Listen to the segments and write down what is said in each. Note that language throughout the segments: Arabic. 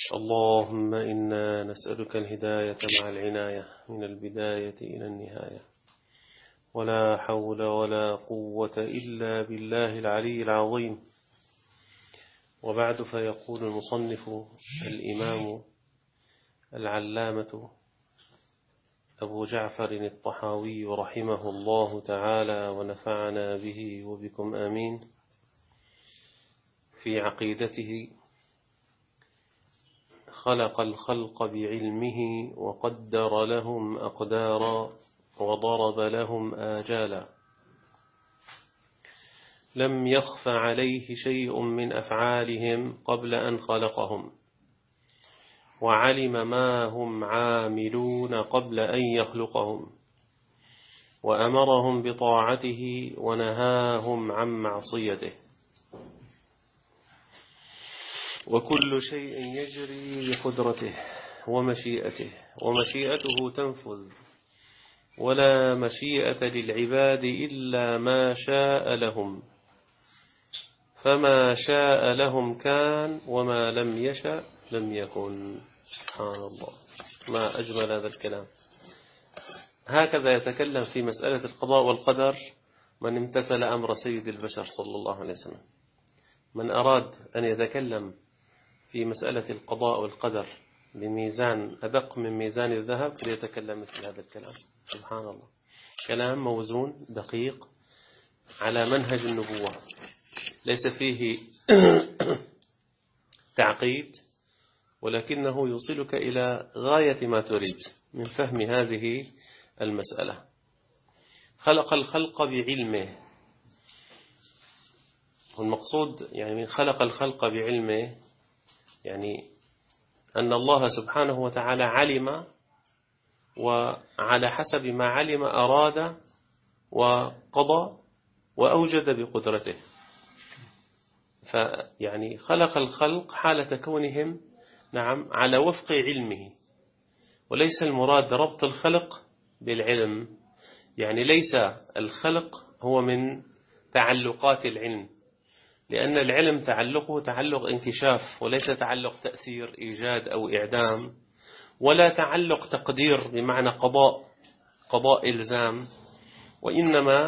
اللهم إنا نسألك الهداية مع العناية من البداية إلى النهاية، ولا حول ولا قوة إلا بالله العلي العظيم. وبعد، فيقول المصنف الإمام العلامة أبو جعفر الطحاوي رحمه الله تعالى ونفعنا به وبكم آمين، في عقيدته: خلق الخلق بعلمه وقدر لهم أقدارا وضرب لهم آجالا، لم يخف عليه شيء من أفعالهم قبل أن خلقهم، وعلم ما هم عاملون قبل أن يخلقهم، وأمرهم بطاعته ونهاهم عن معصيته، وكل شيء يجري بقدرته ومشيئته، ومشيئته تنفذ، ولا مشيئة للعباد إلا ما شاء لهم، فما شاء لهم كان، وما لم يشأ لم يكن. سبحان الله، ما أجمل هذا الكلام. هكذا يتكلم في مسألة القضاء والقدر من امتثل أمر سيد البشر صلى الله عليه وسلم. من أراد أن يتكلم في مسألة القضاء والقدر بميزان أدق من ميزان الذهب فليتكلم مثل هذا الكلام. سبحان الله، كلام موزون دقيق على منهج النبوة، ليس فيه تعقيد، ولكنه يوصلك إلى غاية ما تريد من فهم هذه المسألة. خلق الخلق بعلمه، والمقصود يعني من خلق الخلق بعلمه يعني أن الله سبحانه وتعالى علم، وعلى حسب ما علم أراد وقضى وأوجد بقدرته. فيعني خلق الخلق حالة كونهم نعم على وفق علمه، وليس المراد ربط الخلق بالعلم، يعني ليس الخلق هو من تعلقات العلم، لأن العلم تعلقه تعلق انكشاف، وليس تعلق تأثير إيجاد أو إعدام، ولا تعلق تقدير بمعنى قضاء إلزام، وإنما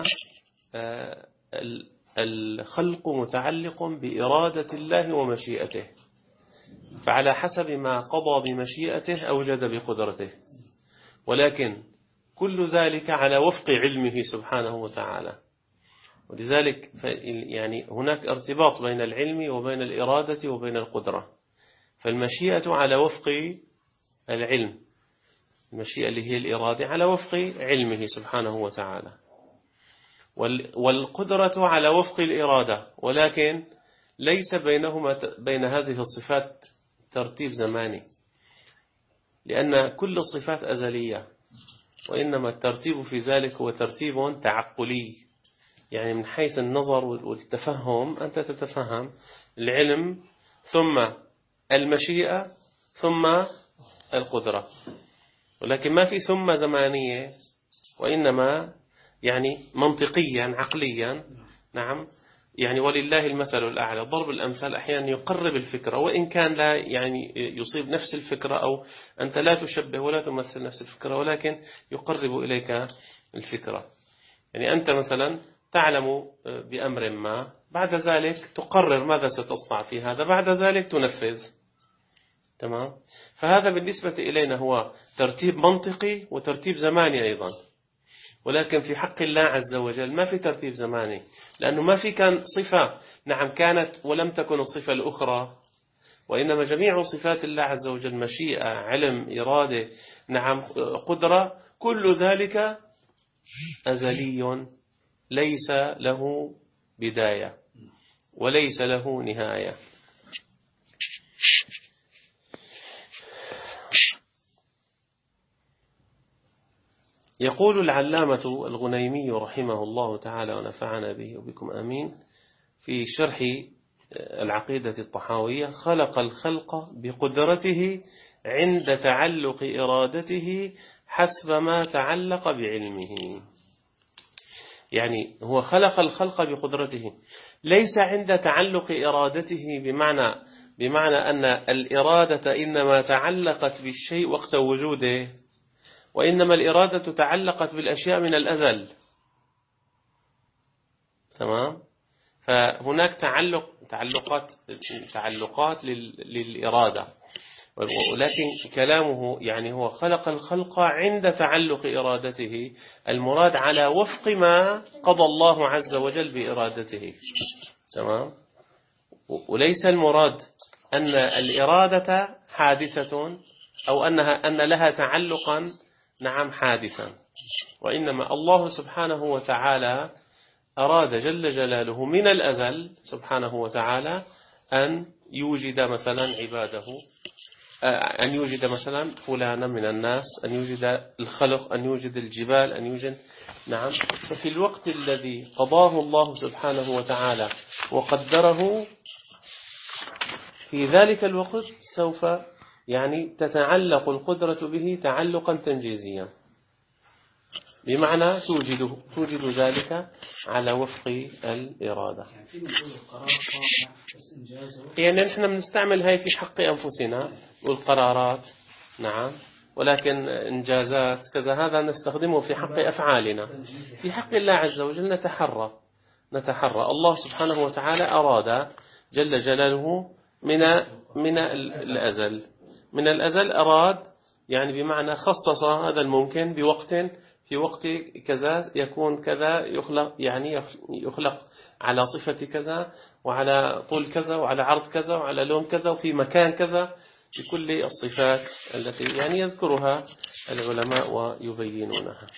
الخلق متعلق بإرادة الله ومشيئته، فعلى حسب ما قضى بمشيئته أوجد بقدرته، ولكن كل ذلك على وفق علمه سبحانه وتعالى. ولذلك يعني هناك ارتباط بين العلم وبين الإرادة وبين القدرة. فالمشيئة على وفق العلم، المشيئة اللي هي الإرادة على وفق علمه سبحانه وتعالى، والقدرة على وفق الإرادة، ولكن ليس بين هذه الصفات ترتيب زماني، لأن كل الصفات أزلية، وإنما الترتيب في ذلك هو ترتيب تعقلي، يعني من حيث النظر والتفهم أنت تتفهم العلم ثم المشيئة ثم القدرة، ولكن ما في ثم زمانية، وإنما يعني منطقيا عقليا. نعم، يعني ولله المثل الأعلى. ضرب الأمثال أحيانا يقرب الفكرة، وإن كان لا يعني يصيب نفس الفكرة، أو أنت لا تشبه ولا تمثل نفس الفكرة، ولكن يقرب إليك الفكرة. يعني أنت مثلا تعلم بأمر ما، بعد ذلك تقرر ماذا ستصنع في هذا، بعد ذلك تنفذ. تمام؟ فهذا بالنسبة إلينا هو ترتيب منطقي وترتيب زماني أيضا، ولكن في حق الله عز وجل ما في ترتيب زماني، لأنه ما في كان صفة نعم كانت ولم تكن الصفة الأخرى، وإنما جميع صفات الله عز وجل مشيئة، علم، إرادة، نعم قدرة، كل ذلك أزلي، ليس له بداية وليس له نهاية. يقول العلامة الغنيمي رحمه الله تعالى ونفعنا به وبكم آمين في شرح العقيدة الطحاوية: خلق الخلق بقدرته عند تعلق إرادته حسب ما تعلق بعلمه. يعني هو خلق الخلق بقدرته، ليس عند تعلق إرادته بمعنى بمعنى أن الإرادة إنما تعلقت بالشيء وقت وجوده، وإنما الإرادة تعلقت بالأشياء من الأزل. تمام. فهناك تعلقات للإرادة، ولكن كلامه يعني هو خلق الخلق عند تعلق إرادته، المراد على وفق ما قضى الله عز وجل بإرادته. تمام. وليس المراد أن الإرادة حادثة أو أن لها تعلقا نعم حادثا، وإنما الله سبحانه وتعالى أراد جل جلاله من الأزل سبحانه وتعالى أن يوجد مثلا عباده، أن يوجد مثلا فلانا من الناس، أن يوجد الخلق، أن يوجد الجبال، أن يوجد نعم. ففي الوقت الذي قضاه الله سبحانه وتعالى وقدره، في ذلك الوقت سوف يعني تتعلق القدرة به تعلقا تنجيزيا، بمعنى توجد ذلك على وفق الإرادة. يعني نحن بنستعمل هاي في حق أنفسنا والقرارات نعم، ولكن إنجازات كذا هذا نستخدمه في حق أفعالنا. في حق الله عز وجل نتحرى الله سبحانه وتعالى أراد جل جلاله من الأزل أراد، يعني بمعنى خصص هذا الممكن بوقت، في وقت كذا يكون كذا، يخلق على صفة كذا وعلى طول كذا وعلى عرض كذا وعلى لون كذا وفي مكان كذا، بكل الصفات التي يعني يذكرها العلماء ويبينونها.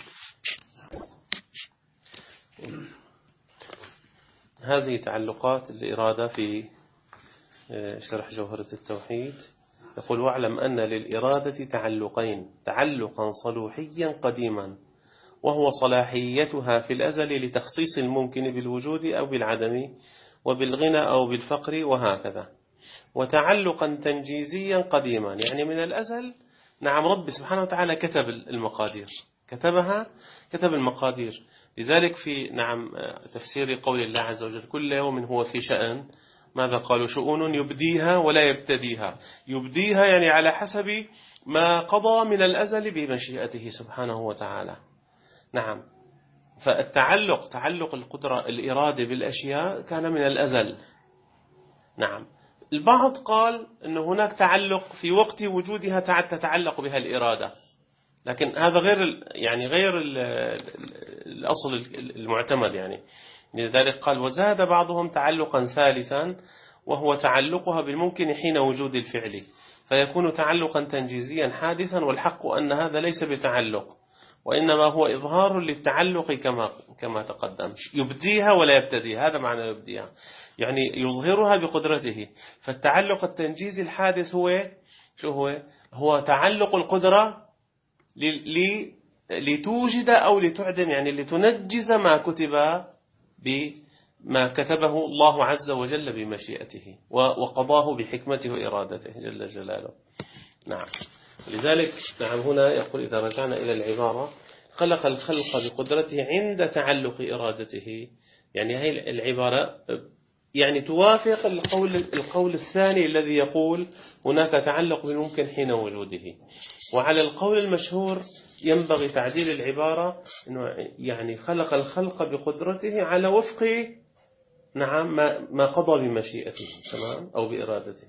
هذه تعلقات الإرادة في شرح جوهرة التوحيد. يقول: واعلم أن للإرادة تعلقين: تعلقا صلوحيا قديما وهو صلاحيتها في الأزل لتخصيص الممكن بالوجود أو بالعدم وبالغنى أو بالفقر وهكذا، وتعلقا تنجيزيا قديما يعني من الأزل. نعم، رب سبحانه وتعالى كتب المقادير، كتب المقادير. لذلك في نعم تفسير قول الله عز وجل: كل يوم هو في شأن. ماذا قالوا؟ شؤون يبديها ولا يبتديها. يبديها يعني على حسب ما قضى من الأزل بمشيئته سبحانه وتعالى. نعم. تعلق القدرة الإرادة بالأشياء كان من الأزل. نعم. البعض قال أن هناك تعلق في وقت وجودها تتعلق بها الإرادة، لكن هذا غير الأصل المعتمد يعني. لذلك قال: وزاد بعضهم تعلقا ثالثا وهو تعلقها بالممكن حين وجود الفعل، فيكون تعلقا تنجيزيا حادثا، والحق أن هذا ليس بتعلق، وإنما هو إظهار للتعلق كما تقدم. يبديها ولا يبتديها، هذا معنى يبديها، يعني يظهرها بقدرته. فالتعلق التنجيزي الحادث هو تعلق القدرة لتوجد أو لتعدم، يعني لتنجز ما كتب بما كتبه الله عز وجل بمشيئته وقضاه بحكمته وإرادته جل جلاله. نعم. لذلك نعم هنا يقول: إذا رجعنا إلى العبارة: خلق الخلق بقدرته عند تعلق إرادته، يعني هي العبارة يعني توافق القول الثاني الذي يقول هناك تعلق بالممكن حين وجوده. وعلى القول المشهور ينبغي تعديل العبارة إنه يعني خلق الخلق بقدرته على وفق نعم ما قضى بمشيئته، تمام، أو بإرادته.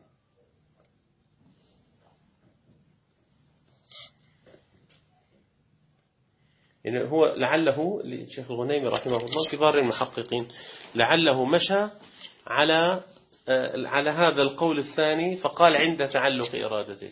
يعني هو لعله الشيخ الغنيمي رحمه الله كبار المحققين لعله مشى على هذا القول الثاني، فقال عند تعلق إرادته.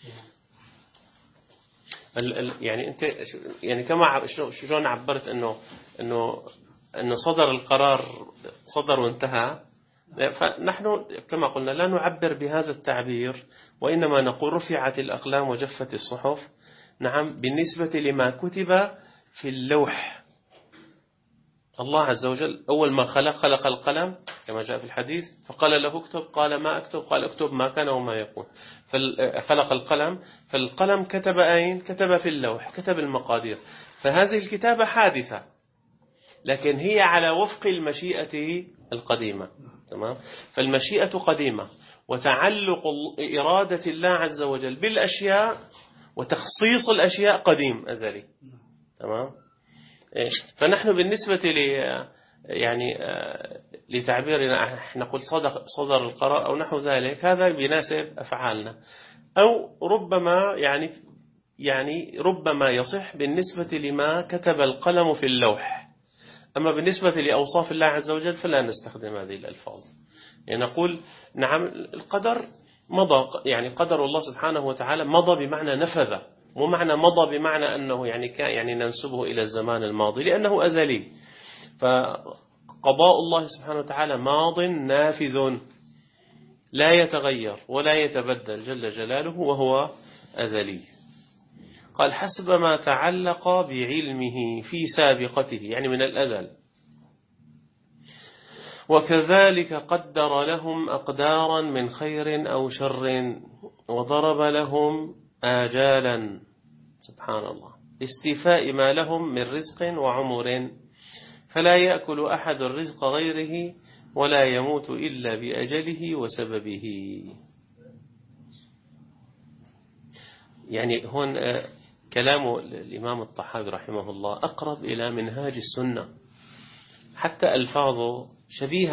يعني أنت يعني كما شلون عبرت إنه صدر القرار صدر وانتهى، فنحن كما قلنا لا نعبر بهذا التعبير، وإنما نقول رفعت الأقلام وجفت الصحف. نعم، بالنسبة لما كتب في اللوح. الله عز وجل أول ما خلق القلم كما جاء في الحديث، فقال له اكتب، قال ما أكتب، قال اكتب ما كان وما يكون. فخلق القلم، فالقلم كتب أين؟ كتب في اللوح، كتب المقادير. فهذه الكتابة حادثة، لكن هي على وفق المشيئة القديمة. تمام. فالمشيئة قديمة، وتعلق إرادة الله عز وجل بالأشياء وتخصيص الأشياء قديم أزلي. تمام. فنحن بالنسبة يعني لتعبيرنا نقول صدر القرار أو نحو ذلك، هذا بيناسب أفعالنا، أو ربما يعني ربما يصح بالنسبة لما كتب القلم في اللوح. أما بالنسبة لأوصاف الله عز وجل فلا نستخدم هذه الألفاظ. يعني نقول نعم القدر مضى، يعني قدر الله سبحانه وتعالى مضى بمعنى نفذ، مو معنى مضى بمعنى أنه يعني ننسبه إلى الزمان الماضي لأنه أزلي. فقضاء الله سبحانه وتعالى ماض نافذ لا يتغير ولا يتبدل جل جلاله وهو أزلي. قال حسب ما تعلق بعلمه في سابقته، يعني من الأزل. وكذلك قدر لهم أقدارا من خير أو شر وضرب لهم آجالا، سبحان الله، استيفاء ما لهم من رزق وعمر، فلا يأكل أحد الرزق غيره ولا يموت إلا بأجله وسببه. يعني هون كلام الإمام الطحاوي رحمه الله أقرب إلى منهاج السنة، حتى ألفاظه شبيهة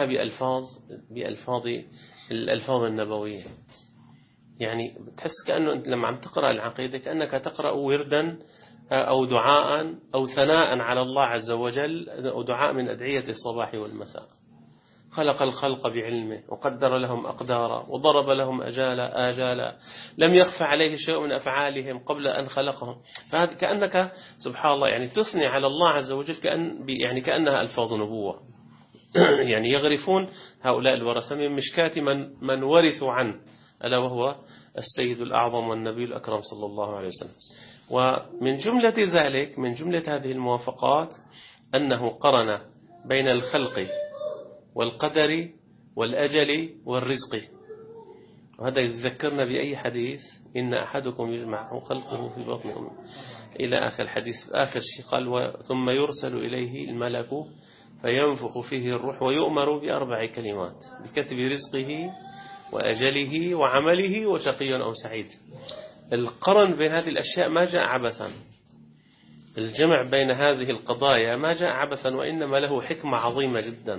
الألفاظ النبوية. يعني تحس كأنه أنت لما عم تقرأ العقيدة كأنك تقرأ وردا أو دعاء أو ثناء على الله عز وجل، أو دعاء من أدعية الصباح والمساء. خلق الخلق بعلمه وقدر لهم أقدارا وضرب لهم آجالا لم يخف عليه شيء من أفعالهم قبل أن خلقهم. فهذا كأنك سبحان الله يعني تثني على الله عز وجل كأنها ألفاظ نبوة. يعني يغرفون هؤلاء الورثة من مشكاة من ورثوا عنه، ألا وهو السيد الأعظم والنبي الأكرم صلى الله عليه وسلم. ومن جملة ذلك، من جملة هذه الموافقات، أنه قرن بين الخلق والقدر والأجل والرزق. وهذا يذكرنا بأي حديث؟ إن أحدكم يجمع خلقه في بطن أمه إلى آخر الحديث. آخر شيء قال ثم يرسل إليه الملك فينفخ فيه الروح ويؤمر ب4 كلمات: بكتب رزقه وأجله وعمله وشقي أو سعيد. القرن بين هذه الأشياء ما جاء عبثا، الجمع بين هذه القضايا ما جاء عبثا، وإنما له حكمة عظيمة جدا.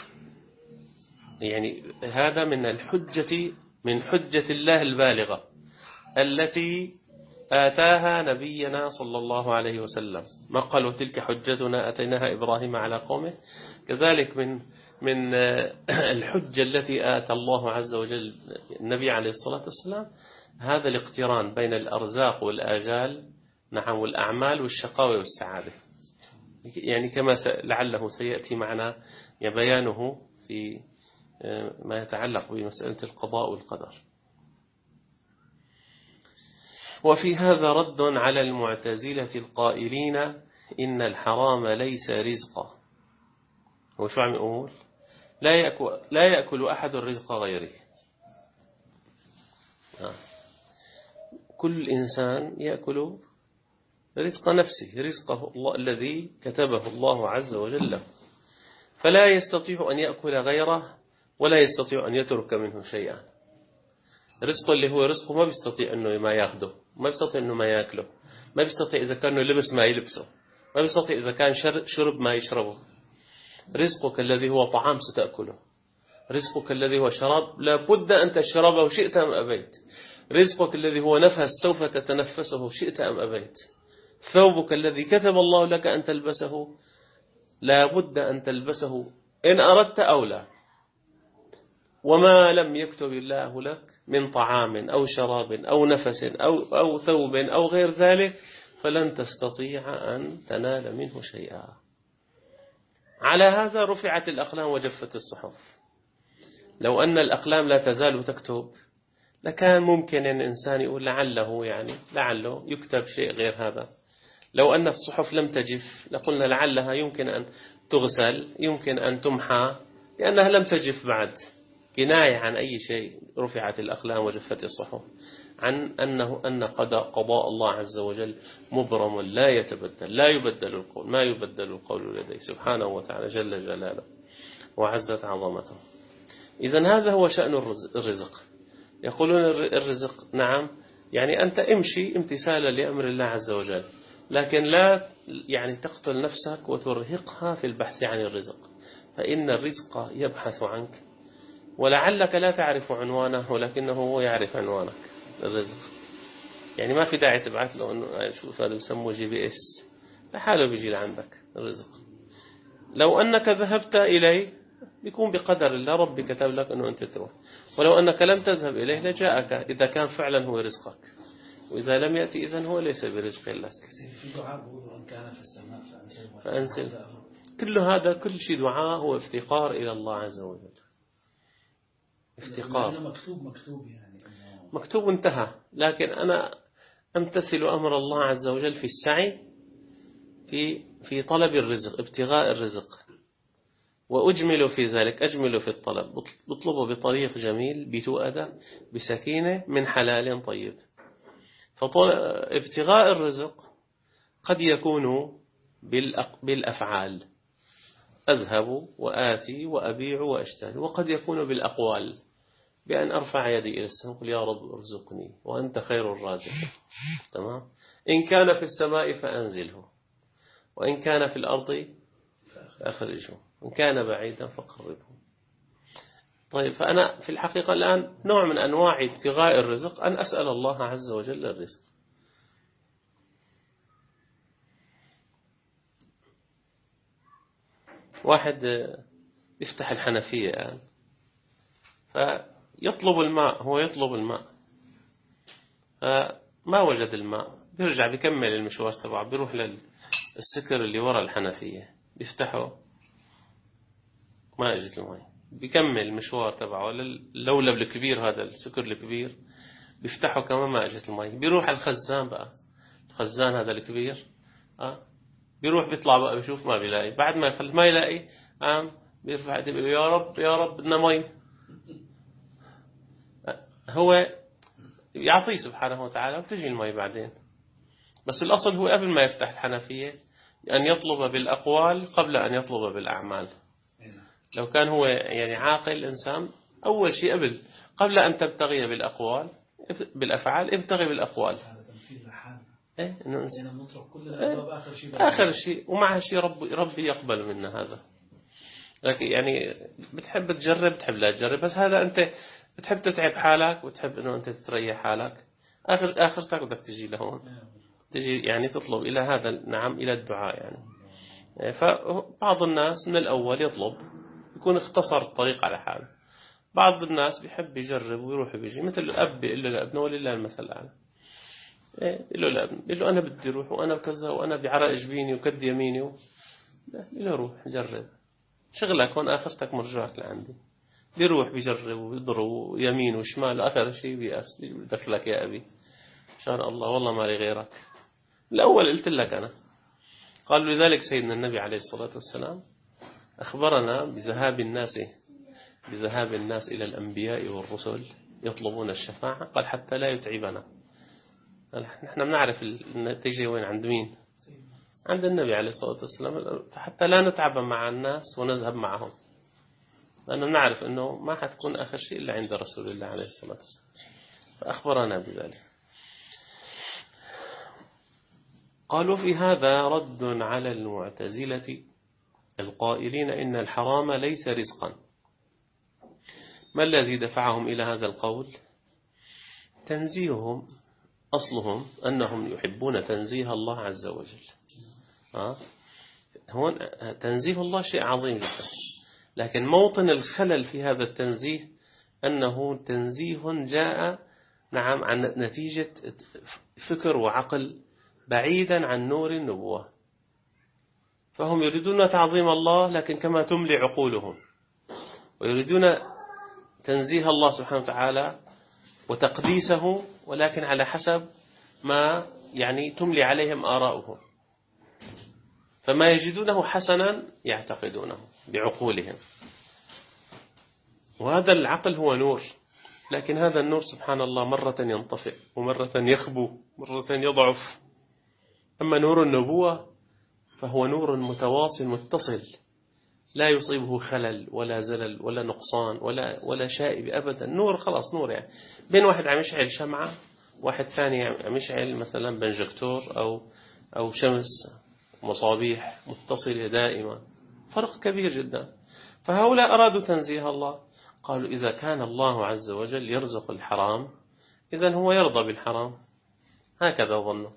يعني هذا من حجة الله البالغة التي آتاها نبينا صلى الله عليه وسلم. ما قالوا تلك حجتنا أتيناها إبراهيم على قومه. كذلك من الحجة التي آتى الله عز وجل النبي عليه الصلاة والسلام هذا الاقتران بين الأرزاق والآجال، نعم، والأعمال والشقاوة والسعادة. يعني كما لعله سيأتي معنا بيانه في ما يتعلق بمسألة القضاء والقدر. وفي هذا رد على المعتزلة القائلين إن الحرام ليس رزقا. وشو عم يقول؟ لا يأكل أحد الرزق غيره. كل إنسان يأكل رزق نفسه، رزقه الله الذي كتبه الله عز وجل له، فلا يستطيع أن يأكل غيره ولا يستطيع أن يترك منه شيئا. رزقه اللي هو رزقه ما بيستطيع أنه ما يأخذه، ما بيستطيع أنه ما يأكله، ما بيستطيع إذا كان لبس ما يلبسه، ما بيستطيع إذا كان شرب ما يشربه. رزقك الذي هو طعام ستأكله، رزقك الذي هو شراب لابد أن تشربه شئت أم أبيت، رزقك الذي هو نفس سوف تتنفسه شئت أم أبيت، ثوبك الذي كتب الله لك أن تلبسه لابد أن تلبسه إن أردت أو لا. وما لم يكتب الله لك من طعام أو شراب أو نفس أو ثوب أو غير ذلك فلن تستطيع أن تنال منه شيئا. على هذا رفعت الأقلام وجفت الصحف. لو أن الأقلام لا تزال تكتب لكان ممكن أن الإنسان يقول لعله يكتب شيء غير هذا. لو أن الصحف لم تجف لقلنا لعلها يمكن أن تغسل، يمكن أن تمحى، لأنها لم تجف بعد. كناية عن أي شيء رفعت الأقلام وجفت الصحف، عن أن قضاء الله عز وجل مبرم لا يتبدل، لا يبدل القول، ما يبدل القول لديه سبحانه وتعالى جل جلاله وعزت عظمته. إذن هذا هو شأن الرزق. يقولون الرزق نعم، يعني أنت امشي امتثالا لأمر الله عز وجل، لكن لا يعني تقتل نفسك وترهقها في البحث عن الرزق، فإن الرزق يبحث عنك، ولعلك لا تعرف عنوانه ولكنه هو يعرف عنوانك الرزق. يعني ما في داعي تبعث له أنه شوف هذا بسموه GPS، لحاله بيجي لعندك الرزق. لو أنك ذهبت إليه بيكون بقدر الله، ربي كتب لك أنه أنت تروح، ولو أنك لم تذهب إليه لجاءك إذا كان فعلا هو رزقك، وإذا لم يأتي إذن هو ليس برزق لك. في دعاء بيقولوا إن كان في السماء فأنزل. كل هذا كل شيء دعاء هو افتقار إلى الله عز وجل، افتقار مكتوب يعني مكتوب انتهى. لكن أنا أمتثل أمر الله عز وجل في السعي في طلب الرزق، ابتغاء الرزق، وأجمل في ذلك، أجمل في الطلب، بطلبه بطريق جميل بتؤدة بسكينة من حلال طيب. فابتغاء الرزق قد يكون بالأفعال، أذهب وآتي وأبيع وأشتري، وقد يكون بالأقوال، بأن أرفع يدي إلى السماء وأقول يا رب ارزقني وأنت خير الرازق. تمام. إن كان في السماء فأنزله، وإن كان في الأرض فأخرجه، وإن كان بعيدا فقربه. طيب، فأنا في الحقيقة الآن نوع من أنواع ابتغاء الرزق أن أسأل الله عز وجل الرزق. واحد يفتح الحنفية الآن فيطلب الماء، هو يطلب الماء فما وجد الماء، بيرجع بيكمل المشوار تبعه، بيروح للسكر اللي وراء الحنفية بيفتحه ما اجت الماء، بيكمل المشوار تبعه اللولب الكبير، هذا السكر الكبير بيفتحه كمان ما اجت الماء، بيروح على الخزان بقى، الخزان هذا الكبير بيروح بيطلع بقى بيشوف ما بيلاقي، بعد ما يخلص ما يلاقي بيرفع يده بيقول يا رب يا رب بدنا مي. هو يعطيه سبحانه وتعالى وتجي المي بعدين، بس الأصل هو قبل ما يفتح الحنفية أن يطلب بالأقوال قبل أن يطلب بالأعمال. لو كان هو يعني عاقل إنسان، أول شيء قبل أن تبتغي بالأقوال بالأفعال ابتغي بالأقوال. إيه إنه آخر شيء ومع شيء ربي يقبل منا هذا. لكن يعني بتحب تجرب بتحب لا تجرب، بس هذا أنت بتحب تتعب حالك وتحب إنه أنت تريح حالك، آخرتك بدك تجي لهون، تجي يعني تطلب إلى هذا نعم إلى الدعاء يعني. فبعض الناس من الأول يطلب يكون اختصر الطريق على حاله، بعض الناس بيحب يجرب ويروح ويجي، مثل الأب بيقول له لابنه ولله المثل الأعلى، يقول له لابنه يقول له أنا بدي أروح وأنا كذا وأنا بعرق جبيني وكد يميني يقول له روح جرب، شغلك هون آخرتك مرجعك لعندي. بيروح بيجرب وبيضرب يمين وشمال، آخر شيء بيأس بدك لك يا أبي إن شاء الله والله ما لي غيرك. الأول قلت لك أنا. قالوا لذلك سيدنا النبي عليه الصلاة والسلام أخبرنا بذهاب الناس إلى الأنبياء والرسل يطلبون الشفاعة، قال حتى لا يتعبنا. نحن بنعرف النتيجة وين عند مين؟ عند النبي عليه الصلاة والسلام، حتى لا نتعب مع الناس ونذهب معهم، لأنه نعرف أنه ما حتكون آخر شيء إلا عند رسول الله عليه الصلاة والسلام، فأخبرنا بذلك. قالوا في هذا رد على المعتزلة القائلين إن الحرام ليس رزقا. ما الذي دفعهم إلى هذا القول؟ تنزيههم، أصلهم أنهم يحبون تنزيه الله عز وجل. هون تنزيه الله شيء عظيم جدا، لكن موطن الخلل في هذا التنزيه أنه تنزيه جاء نعم عن نتيجة فكر وعقل بعيدا عن نور النبوة، فهم يريدون تعظيم الله لكن كما تملي عقولهم، ويريدون تنزيه الله سبحانه وتعالى وتقديسه ولكن على حسب ما يعني تملي عليهم آراؤهم، فما يجدونه حسنا يعتقدونه بعقولهم، وهذا العقل هو نور، لكن هذا النور سبحان الله مرة ينطفئ ومرة يخبو مرة يضعف. أما نور النبوة فهو نور متواصل متصل، لا يصيبه خلل ولا زلل ولا نقصان ولا شائب أبدا، نور خلاص نور. يعني بين واحد عم يشعل شمعة، واحد ثاني عم يشعل مثلا بنجكتور أو شمس، مصابيح متصلة دائما، فرق كبير جدا. فهؤلاء أرادوا تنزيه الله، قالوا إذا كان الله عز وجل يرزق الحرام إذن هو يرضى بالحرام، هكذا ظنوا.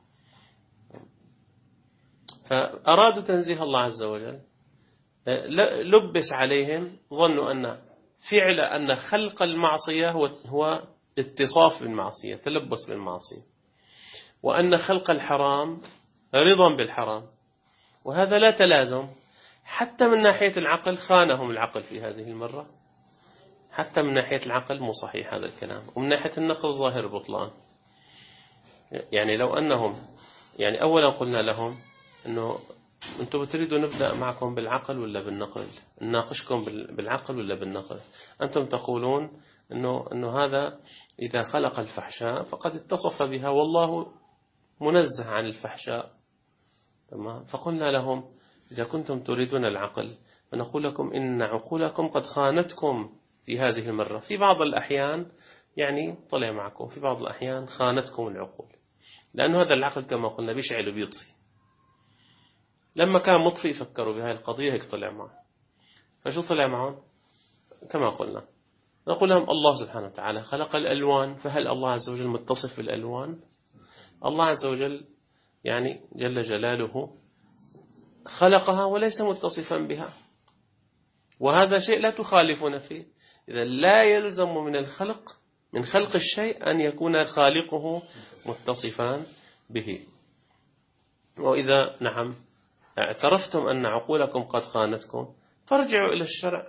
فأرادوا تنزيه الله عز وجل، لبس عليهم، ظنوا أن خلق المعصية هو اتصاف بالمعصية، تلبس بالمعصية، وأن خلق الحرام رضا بالحرام، وهذا لا تلازم. حتى من ناحية العقل خانهم العقل في هذه المرة، حتى من ناحية العقل مو صحيح هذا الكلام، ومن ناحية النقل ظاهر بطلان. يعني لو أنهم يعني أولا قلنا لهم أنه أنتم بتريدوا نبدأ معكم بالعقل ولا بالنقل، نناقشكم بالعقل ولا بالنقل. أنتم تقولون أنه هذا إذا خلق الفحشاء فقد اتصف بها والله منزه عن الفحشاء، تمام. فقلنا لهم إذا كنتم تريدون العقل فنقول لكم إن عقولكم قد خانتكم في هذه المرة. في بعض الأحيان يعني طلع معكم، في بعض الأحيان خانتكم العقول، لأنه هذا العقل كما قلنا بيشعل وبيطفي. لما كان مطفي فكروا بهذه القضية، هيك طلع معه. فشو طلع معهم؟ كما قلنا نقول لهم الله سبحانه وتعالى خلق الألوان، فهل الله عز وجل متصف بالألوان؟ الله عز وجل يعني جل جلاله خلقها وليس متصفا بها، وهذا شيء لا تخالفون فيه. إذا لا يلزم من خلق الشيء أن يكون خالقه متصفا به. وإذا نعم اعترفتم أن عقولكم قد خانتكم فارجعوا إلى الشرع.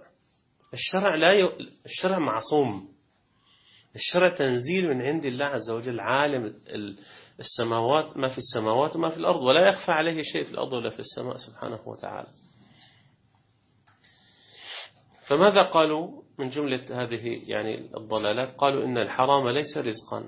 الشرع معصوم، الشرع تنزيل من عند الله عز وجل، عالم السماوات، ما في السماوات وما في الأرض، ولا يخفى عليه شيء في الأرض ولا في السماء سبحانه وتعالى. فماذا قالوا من جملة هذه يعني الضلالات؟ قالوا إن الحرام ليس رزقا.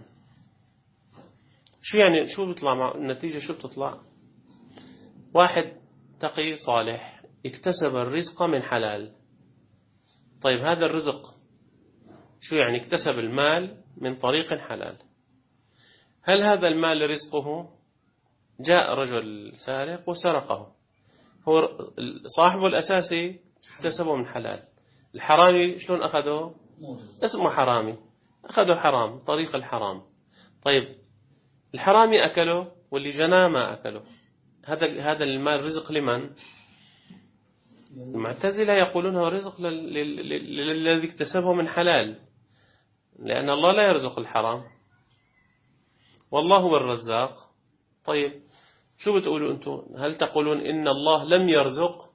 شو بيطلع مع النتيجة؟ شو بتطلع؟ واحد تقي صالح اكتسب الرزق من حلال. طيب هذا الرزق شو يعني؟ اكتسب المال من طريق حلال. هل هذا المال رزقه؟ جاء رجل سارق وسرقه، هو صاحبه الأساسي اكتسبه من حلال. الحرامي شلون أخذه؟ اسمه حرامي، أخذه حرام، طريق الحرام. طيب الحرامي أكله واللي جناه ما أكله، هذا المال رزق لمن؟ المعتزلة يقولون هو رزق للذي اكتسبه من حلال، لأن الله لا يرزق الحرام والله هو الرزاق. طيب شو بتقولوا أنتم؟ هل تقولون إن الله لم يرزق؟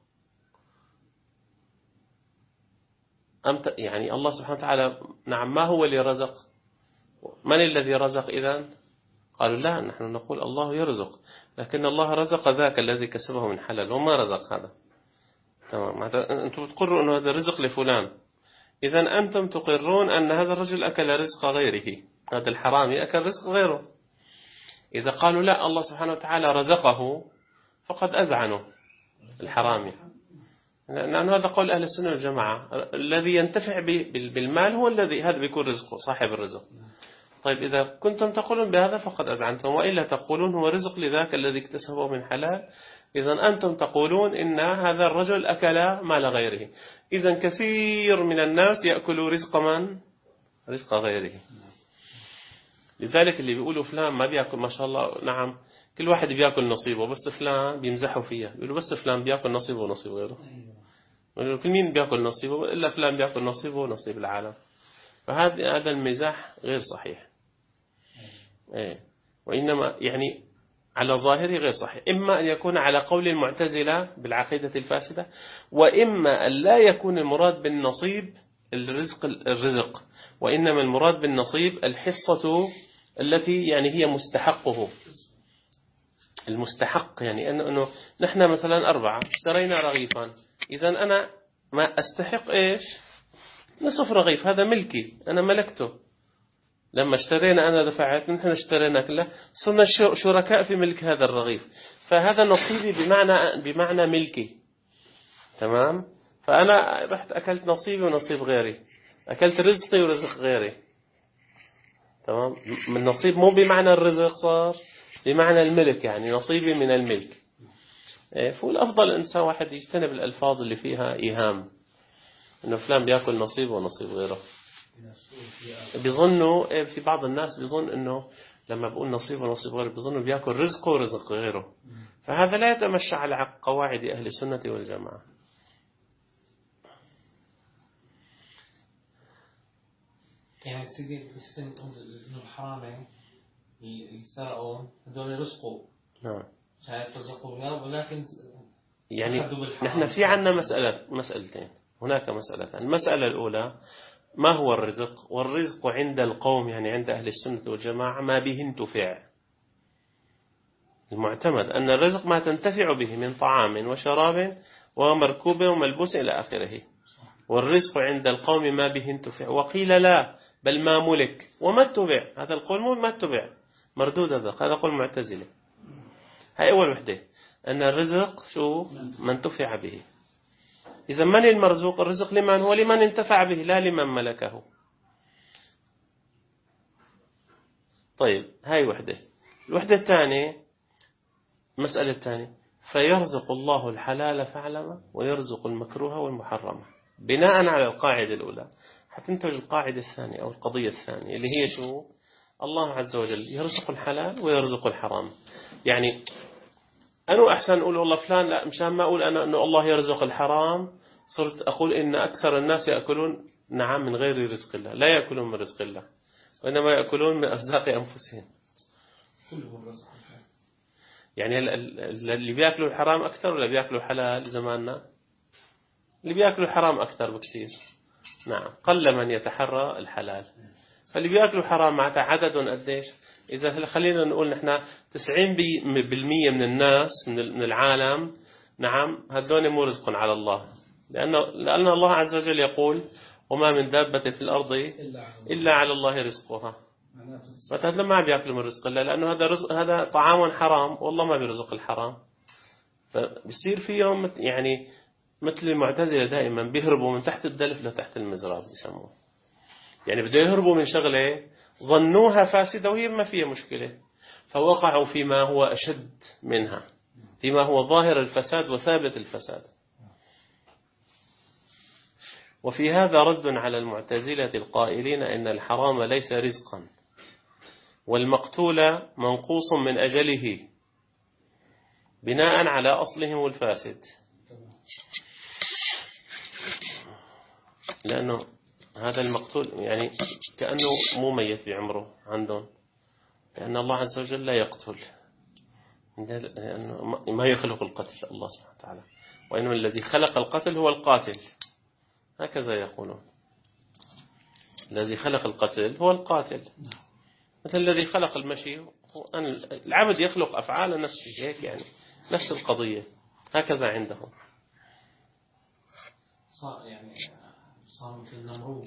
يعني الله سبحانه وتعالى نعم ما هو اللي رزق؟ من الذي رزق إذن؟ قالوا لا، نحن نقول الله يرزق، لكن الله رزق ذاك الذي كسبه من حلال وما رزق هذا. تمام. أنتم تقروا أن هذا رزق لفلان، إذن أنتم تقرون أن هذا الرجل أكل رزق غيره، هذا الحرامي أكل رزق غيره. إذا قالوا لا الله سبحانه وتعالى رزقه فقد أذعنوا الحرامي، لأن هذا قول أهل السنة والجماعة، الذي ينتفع بالمال هو الذي هذا بيكون رزقه، صاحب الرزق. طيب إذا كنتم تقولون بهذا فقد أذعنتم، وإلا تقولون هو رزق لذاك الذي اكتسبه من حلال، إذن أنتم تقولون إن هذا الرجل أكل مال غيره. إذن كثير من الناس يأكلوا رزق من؟ رزق غيره. لذلك اللي بيقولوا فلان ما بيأكل، ما شاء الله نعم كل واحد بيأكل نصيبه، بس فلان بيمزحوا فيها، بيقولوا بس فلان بيأكل نصيبه ونصيب غيره، بيقولوا كل مين بيأكل نصيبه إلا فلان بيأكل نصيبه ونصيب العالم. فهذا المزاح غير صحيح، وإنما يعني على ظاهره غير صحيح. إما أن يكون على قول المعتزلة بالعقيدة الفاسدة، وإما أن لا يكون المراد بالنصيب الرزق، وإنما المراد بالنصيب الحصة التي يعني هي مستحقه، المستحق. يعني أنه نحن مثلا 4 اشترينا رغيفا، إذا أنا ما أستحق إيش؟ نصف رغيف، هذا ملكي، أنا ملكته. لما اشترينا أنا دفعت، نحن اشترينا كله، صرنا شركاء في ملك هذا الرغيف، فهذا نصيبي بمعنى ملكي. تمام. فأنا رحت أكلت نصيبي ونصيب غيري، أكلت رزقي ورزق غيري. تمام. من نصيب مو بمعنى الرزق، صار بمعنى الملك، يعني نصيبي من الملك. فالأفضل الإنسان واحد يجتنب الألفاظ اللي فيها إيهام إنه فلان بيأكل نصيب ونصيب غيره. بيظنوا في بعض الناس بيظن إنه لما بقول نصيب ونصيب غيره بيظنوا بيأكل رزقه ورزق غيره، فهذا لا يتمشى على قواعد أهل السنة والجماعة. يعني سيدي تقول إنه الحرامين يسرقون هذول رزقوا، نعم، شايف رزقوا، ولكن يعني نحن في عنا مسألتين. هناك مسألتان. المسألة الأولى ما هو الرزق؟ والرزق عند القوم يعني عند أهل السنة والجماعة ما به انتفع. المعتمد أن الرزق ما تنتفع به من طعام وشراب ومركوب وملبوس إلى آخره. والرزق عند القوم ما به انتفع. وقيل لا، بل ما ملك وما اتبع. هذا القول ما اتبع، مردود هذا قول معتزلة. هاي أول وحدة، أن الرزق شو ما انتفع به. إذا من المرزوق؟ الرزق لمن هو؟ لمن انتفع به، لا لمن ملكه. طيب هاي وحدة. الوحدة الثانية، مسألة الثانية، فيرزق الله الحلال فاعلم ويرزق المكروه والمحرم. بناء على القاعدة الأولى حتنتج القاعدة الثانية أو القضية الثانية اللي هي شو؟ الله عز وجل يرزق الحلال ويرزق الحرام. يعني أنا أحسن أقول والله فلان، لا، مشان ما أقول أنا أنه الله يرزق الحرام صرت أقول إن أكثر الناس يأكلون نعم من غير رزق الله، لا يأكلون من رزق الله وإنما يأكلون من أرزاق أنفسهم. يعني اللي بيأكلوا الحرام أكثر ولا بيأكلوا الحلال زماننا؟ اللي بيأكلوا الحرام أكثر بكثير. نعم، قل من يتحرى الحلال. فاللي بيأكلوا حرام معناتها عددهم قديش؟ إذا خلينا نقول نحن 90% من الناس من العالم، نعم، هذول مو رزق على الله، لأن الله عز وجل يقول وما من دابة في الأرض إلا على الله رزقها. فهذول ما بيأكلوا من رزق الله، لأنه هذا طعام حرام والله ما بيرزق الحرام. فبصير فيهم يعني مثل المعتزلة دائما بيهربوا من تحت الدلف لتحت المزراب بيسموه. يعني بده يهربوا من شغلة ظنوها فاسدة وهي ما فيها مشكلة، فوقعوا فيما هو أشد منها، فيما هو ظاهر الفساد وثابت الفساد. وفي هذا رد على المعتزلة القائلين إن الحرام ليس رزقا والمقتول منقوص من أجله بناء على أصلهم الفاسد. لأنه هذا المقتول يعني كأنه مو ميت بعمره عندهم، لأن الله عز وجل لا يقتل، لأنه ما يخلق القتل الله سبحانه وتعالى، وإنما الذي خلق القتل هو القاتل. هكذا يقولون، الذي خلق القتل هو القاتل، مثل الذي خلق المشي هو العبد يخلق أفعال نفسه، هيك يعني نفس القضية. هكذا عندهم. صار مثل النمرود،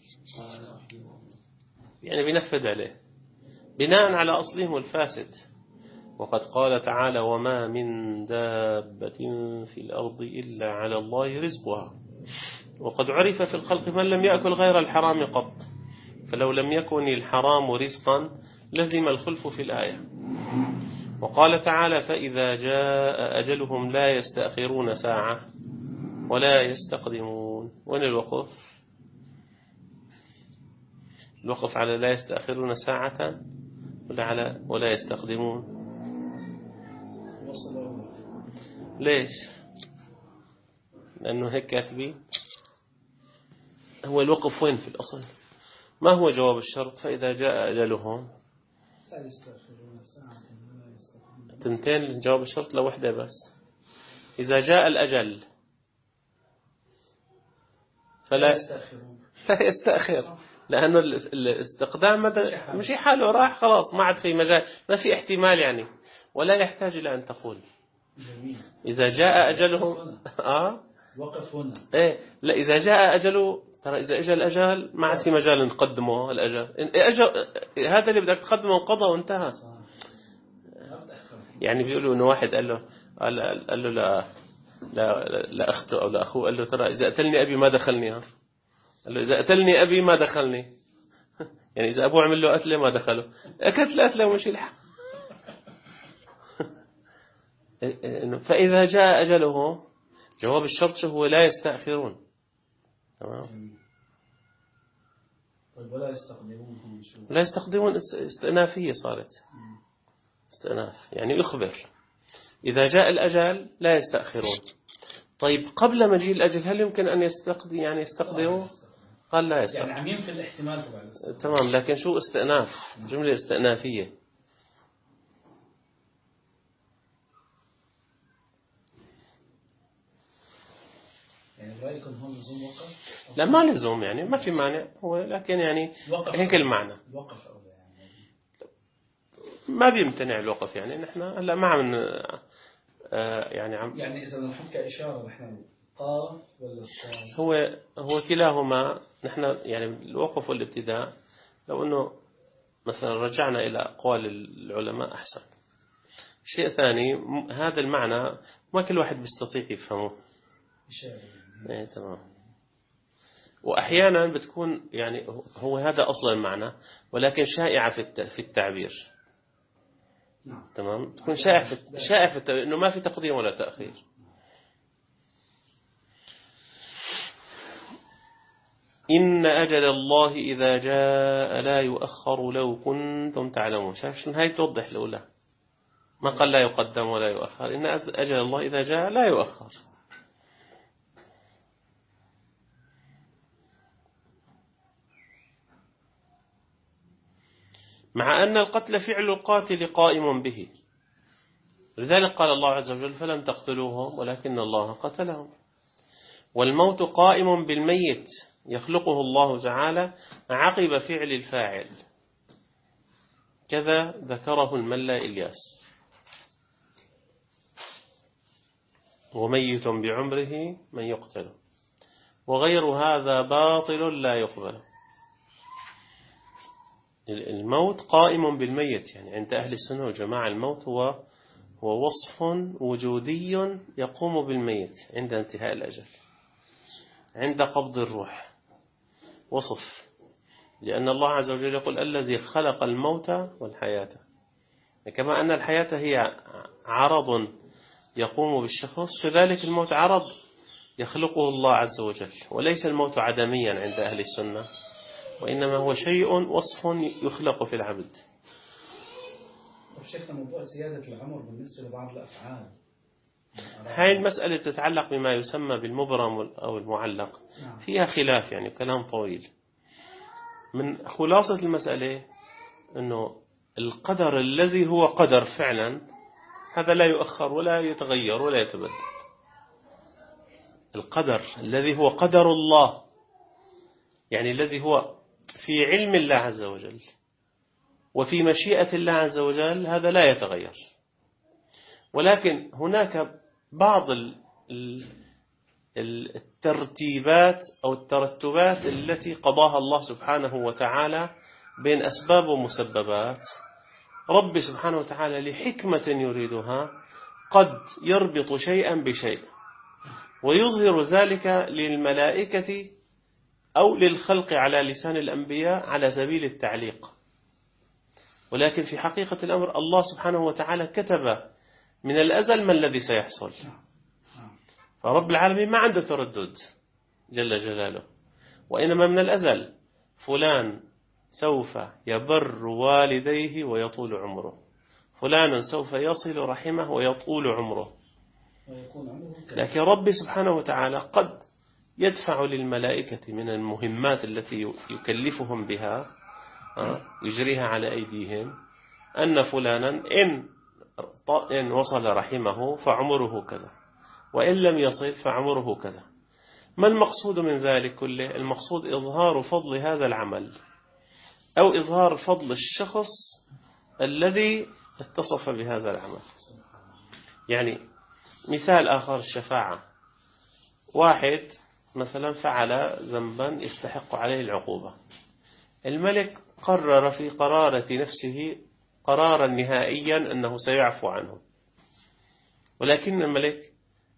يعني بينفذ عليه بناء على أصلهم الفاسد. وقد قال تعالى وما من دابة في الأرض إلا على الله رزقها وقد عرف في الخلق من لم يأكل غير الحرام قط فلو لم يكن الحرام رزقا لزم الخلف في الآية. وقال تعالى فإذا جاء أجلهم لا يستأخرون ساعة ولا يستقدمون. وين الوقف؟ الوقف على لا يستأخرون ساعة ولا على ولا يستقدمون؟ ليش؟ لأنه هيك كاتبين. هو الوقف وين في الأصل؟ ما هو جواب الشرط؟ فإذا جاء أجلهم لا يستأخرون ساعة ولا يستقدمون. تنتين جواب الشرط لوحدة بس. إذا جاء الأجل فلا يستأخر، لأنه الاستقدام مش حاله راح خلاص، ما عاد في مجال، ما في احتمال يعني، ولا يحتاج إلى أن تقول إذا جاء أجلهم. وقف هنا. إيه لا، إذا جاء أجله، ترى إذا أجل الأجل ما عاد في مجال نقدمه. الأجل هذا اللي بدك تقدمه انقضى وانتهى. يعني بيقولوا إنه واحد قال له لا لأخته أو لأخوه، قال له ترى إذا قتلني أبي ما دخلني. قال له إذا قتلني أبي ما دخلني، يعني إذا أبوه عمل له قتلة ما دخله، قتلة ومشي الحق. فإذا جاء أجله، جواب الشرط هو لا يستأخرون. تمام. طيب ولا يستقدمون؟ لا يستقدمون استئنافية صارت، استئناف يعني يخبر. إذا جاء الأجل لا يستأخرون. طيب قبل مجيء الأجل هل يمكن أن يستقدموا؟ قال لا يستقدموا، يعني عم ينفي الاحتمال تبع تمام. لكن شو استئناف؟ جملة استئنافية. يعني رأيكم هون لزوم وقف؟ لا ما لزوم، يعني ما في مانع هو، لكن يعني هيك المعنى. الوقف أولى يعني ما بيمتنع الوقف، يعني نحن هلا ما عم يعني إذا نحط كإشارة نحن قاف ولا صاد؟ هو كلاهما. نحن يعني الوقف والابتداء لو أنه مثلا رجعنا إلى أقوال العلماء أحسن. شيء ثاني، هذا المعنى ما كل واحد بيستطيع يفهمه. إشارة يعني تمام. وأحيانا بتكون يعني هو هذا أصل المعنى، ولكن شائعة في التعبير. نعم. تمام. تكون شائعة في التعبير إنه ما في تقديم ولا تأخير. إن أجل الله إذا جاء لا يؤخر لو كنتم تعلمون. شايف شنو هاي توضح الأولى، ما قال لا يقدم ولا يؤخر. إن أجل الله إذا جاء لا يؤخر. مع أن القتل فعل القاتل قائم به، لذلك قال الله عز وجل فلم تقتلوهم ولكن الله قتلهم. والموت قائم بالميت يخلقه الله تعالى عقب فعل الفاعل، كذا ذكره الملا إلياس. وميت بعمره من يقتل، وغير هذا باطل لا يقبل. الموت قائم بالميت، يعني عند أهل السنة والجماعة الموت هو وصف وجودي يقوم بالميت عند انتهاء الأجل، عند قبض الروح وصف. لأن الله عز وجل يقول الذي خلق الموت والحياة. كما أن الحياة هي عرض يقوم بالشخص، كذلك الموت عرض يخلقه الله عز وجل. وليس الموت عدميا عند أهل السنة، وإنما هو شيء وصف يخلق في العبد. شيخنا موضوع زيادة العمر بالنسبة لبعض الأفعال، هاي المسألة تتعلق بما يسمى بالمبرم أو المعلق، فيها خلاف يعني كلام طويل. من خلاصة المسألة أنه القدر الذي هو قدر فعلا هذا لا يؤخر ولا يتغير ولا يتبدل. القدر الذي هو قدر الله، يعني الذي هو في علم الله عز وجل وفي مشيئة الله عز وجل، هذا لا يتغير. ولكن هناك بعض الترتيبات أو الترتبات التي قضاها الله سبحانه وتعالى بين أسباب ومسببات. رب سبحانه وتعالى لحكمة يريدها قد يربط شيئا بشيء ويظهر ذلك للملائكة أو للخلق على لسان الأنبياء على سبيل التعليق. ولكن في حقيقة الأمر الله سبحانه وتعالى كتب من الأزل ما الذي سيحصل. فرب العالمين ما عنده تردد جل جلاله، وإنما من الأزل فلان سوف يبر والديه ويطول عمره، فلان سوف يصل رحمه ويطول عمره. لكن رب سبحانه وتعالى قد يدفع للملائكة من المهمات التي يكلفهم بها يجريها على أيديهم أن فلانا إن وصل رحمه فعمره كذا، وإن لم يصل فعمره كذا. ما المقصود من ذلك كله؟ المقصود إظهار فضل هذا العمل أو إظهار فضل الشخص الذي اتصف بهذا العمل. يعني مثال آخر الشفاعة، واحد مثلا فعل ذنبا يستحق عليه العقوبة، الملك قرر في قرارة نفسه قرارا نهائيا أنه سيعفو عنه، ولكن الملك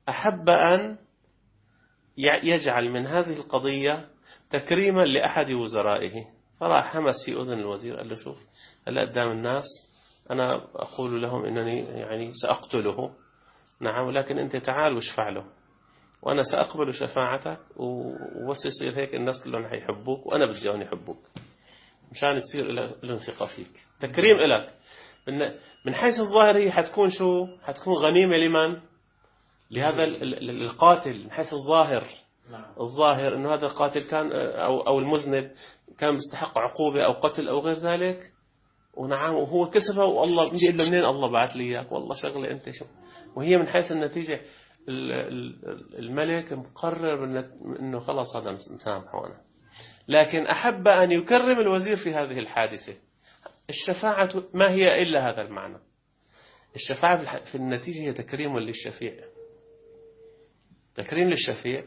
أحب أن يجعل من هذه القضية تكريما لأحد وزرائه، فراح همس في أذن الوزير قال له شوف هلا قدام الناس أنا أقول لهم إنني يعني سأقتله، نعم، ولكن أنت تعال واشفع له وأنا سأقبل شفاعتك، وبس يصير هيك الناس كلهم حيحبوك وأنا بدي أن يحبوك مشان يصير لهم ثقة فيك، تكريم لك. من حيث الظاهر هي حتكون شو؟ حتكون غنيمة لمن؟ لهذا القاتل. من حيث الظاهر إنه هذا القاتل كان أو المذنب كان مستحق عقوبة أو قتل أو غير ذلك، ونعم وهو كسبها، والله بدي أقول له منين الله بعت لي إياك، والله شغلة أنت شو. وهي من حيث النتيجة الملك مقرر إنه خلاص هذا مسامحه أنا، لكن أحب أن يكرم الوزير في هذه الحادثة. الشفاعة ما هي إلا هذا المعنى. الشفاعة في النتيجة هي تكريم للشفيع. تكريم للشفيع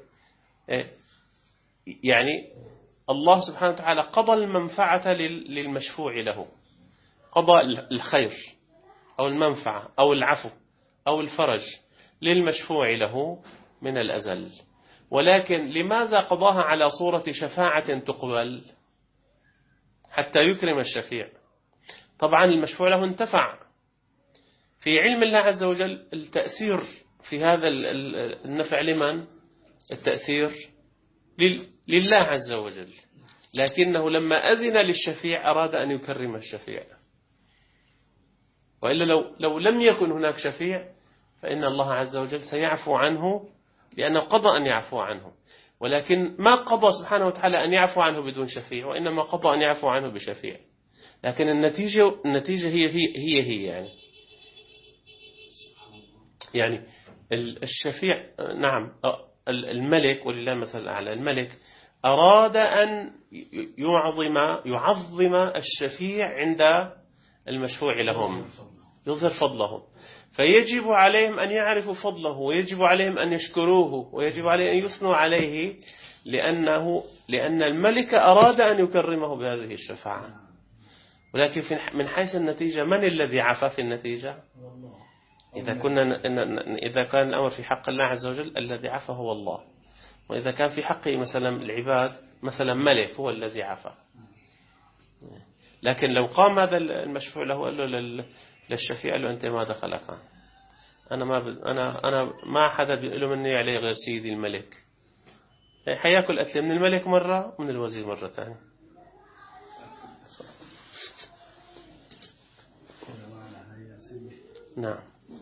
يعني الله سبحانه وتعالى قضى المنفعة للمشفوع له، قضى الخير أو المنفعة أو العفو أو الفرج للمشفوع له من الأزل، ولكن لماذا قضاها على صورة شفاعة تقبل؟ حتى يكرم الشفيع. طبعا المشفوع له انتفع. في علم الله عز وجل التأثير في هذا النفع لمن؟ التأثير لله عز وجل، لكنه لما أذن للشفيع أراد أن يكرم الشفيع، وإلا لو لم يكن هناك شفيع فإن الله عز وجل سيعفو عنه لأنه قضى أن يعفو عنه، ولكن ما قضى سبحانه وتعالى أن يعفو عنه بدون شفيع، وإنما قضى أن يعفو عنه بشفيع. لكن النتيجة هي يعني الشفيع، نعم، الملك ولله المثل الأعلى، الملك أراد أن يعظم الشفيع عند المشفوع لهم، يظهر فضلهم، فيجب عليهم أن يعرفوا فضله، ويجب عليهم أن يشكروه، ويجب عليهم أن يثنوا عليه، لأن الملك أراد أن يكرمه بهذه الشفاعة. ولكن من حيث النتيجة من الذي عفى في النتيجة؟ إذا كان الأمر في حق الله عز وجل الذي عفى هو الله، وإذا كان في حق مثلا العباد مثلا ملك هو الذي عفى. لكن لو قام هذا المشفوع له قال له للشفيع قال له أنت ما دخلك، أنا ما حدا بيقول له مني عليه غير سيدي الملك، حياكل قتل من الملك مرة ومن الوزير مرة ثانية. نعم.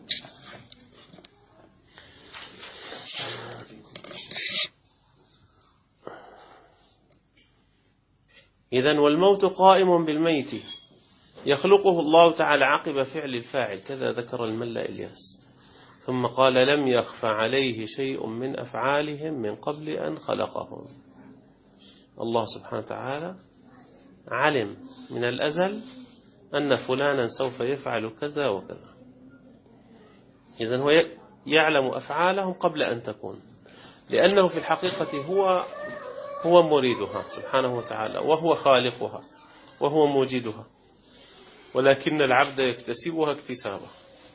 إذن والموت قائم بالميت يخلقه الله تعالى عقب فعل الفاعل، كذا ذكر الملا إلياس. ثم قال لم يخف عليه شيء من أفعالهم من قبل أن خلقهم. الله سبحانه وتعالى علم من الأزل أن فلانا سوف يفعل كذا وكذا، إذن هو يعلم أفعالهم قبل أن تكون، لأنه في الحقيقة هو مريدها سبحانه وتعالى، وهو خالقها وهو موجدها، ولكن العبد يكتسبها اكتسابا.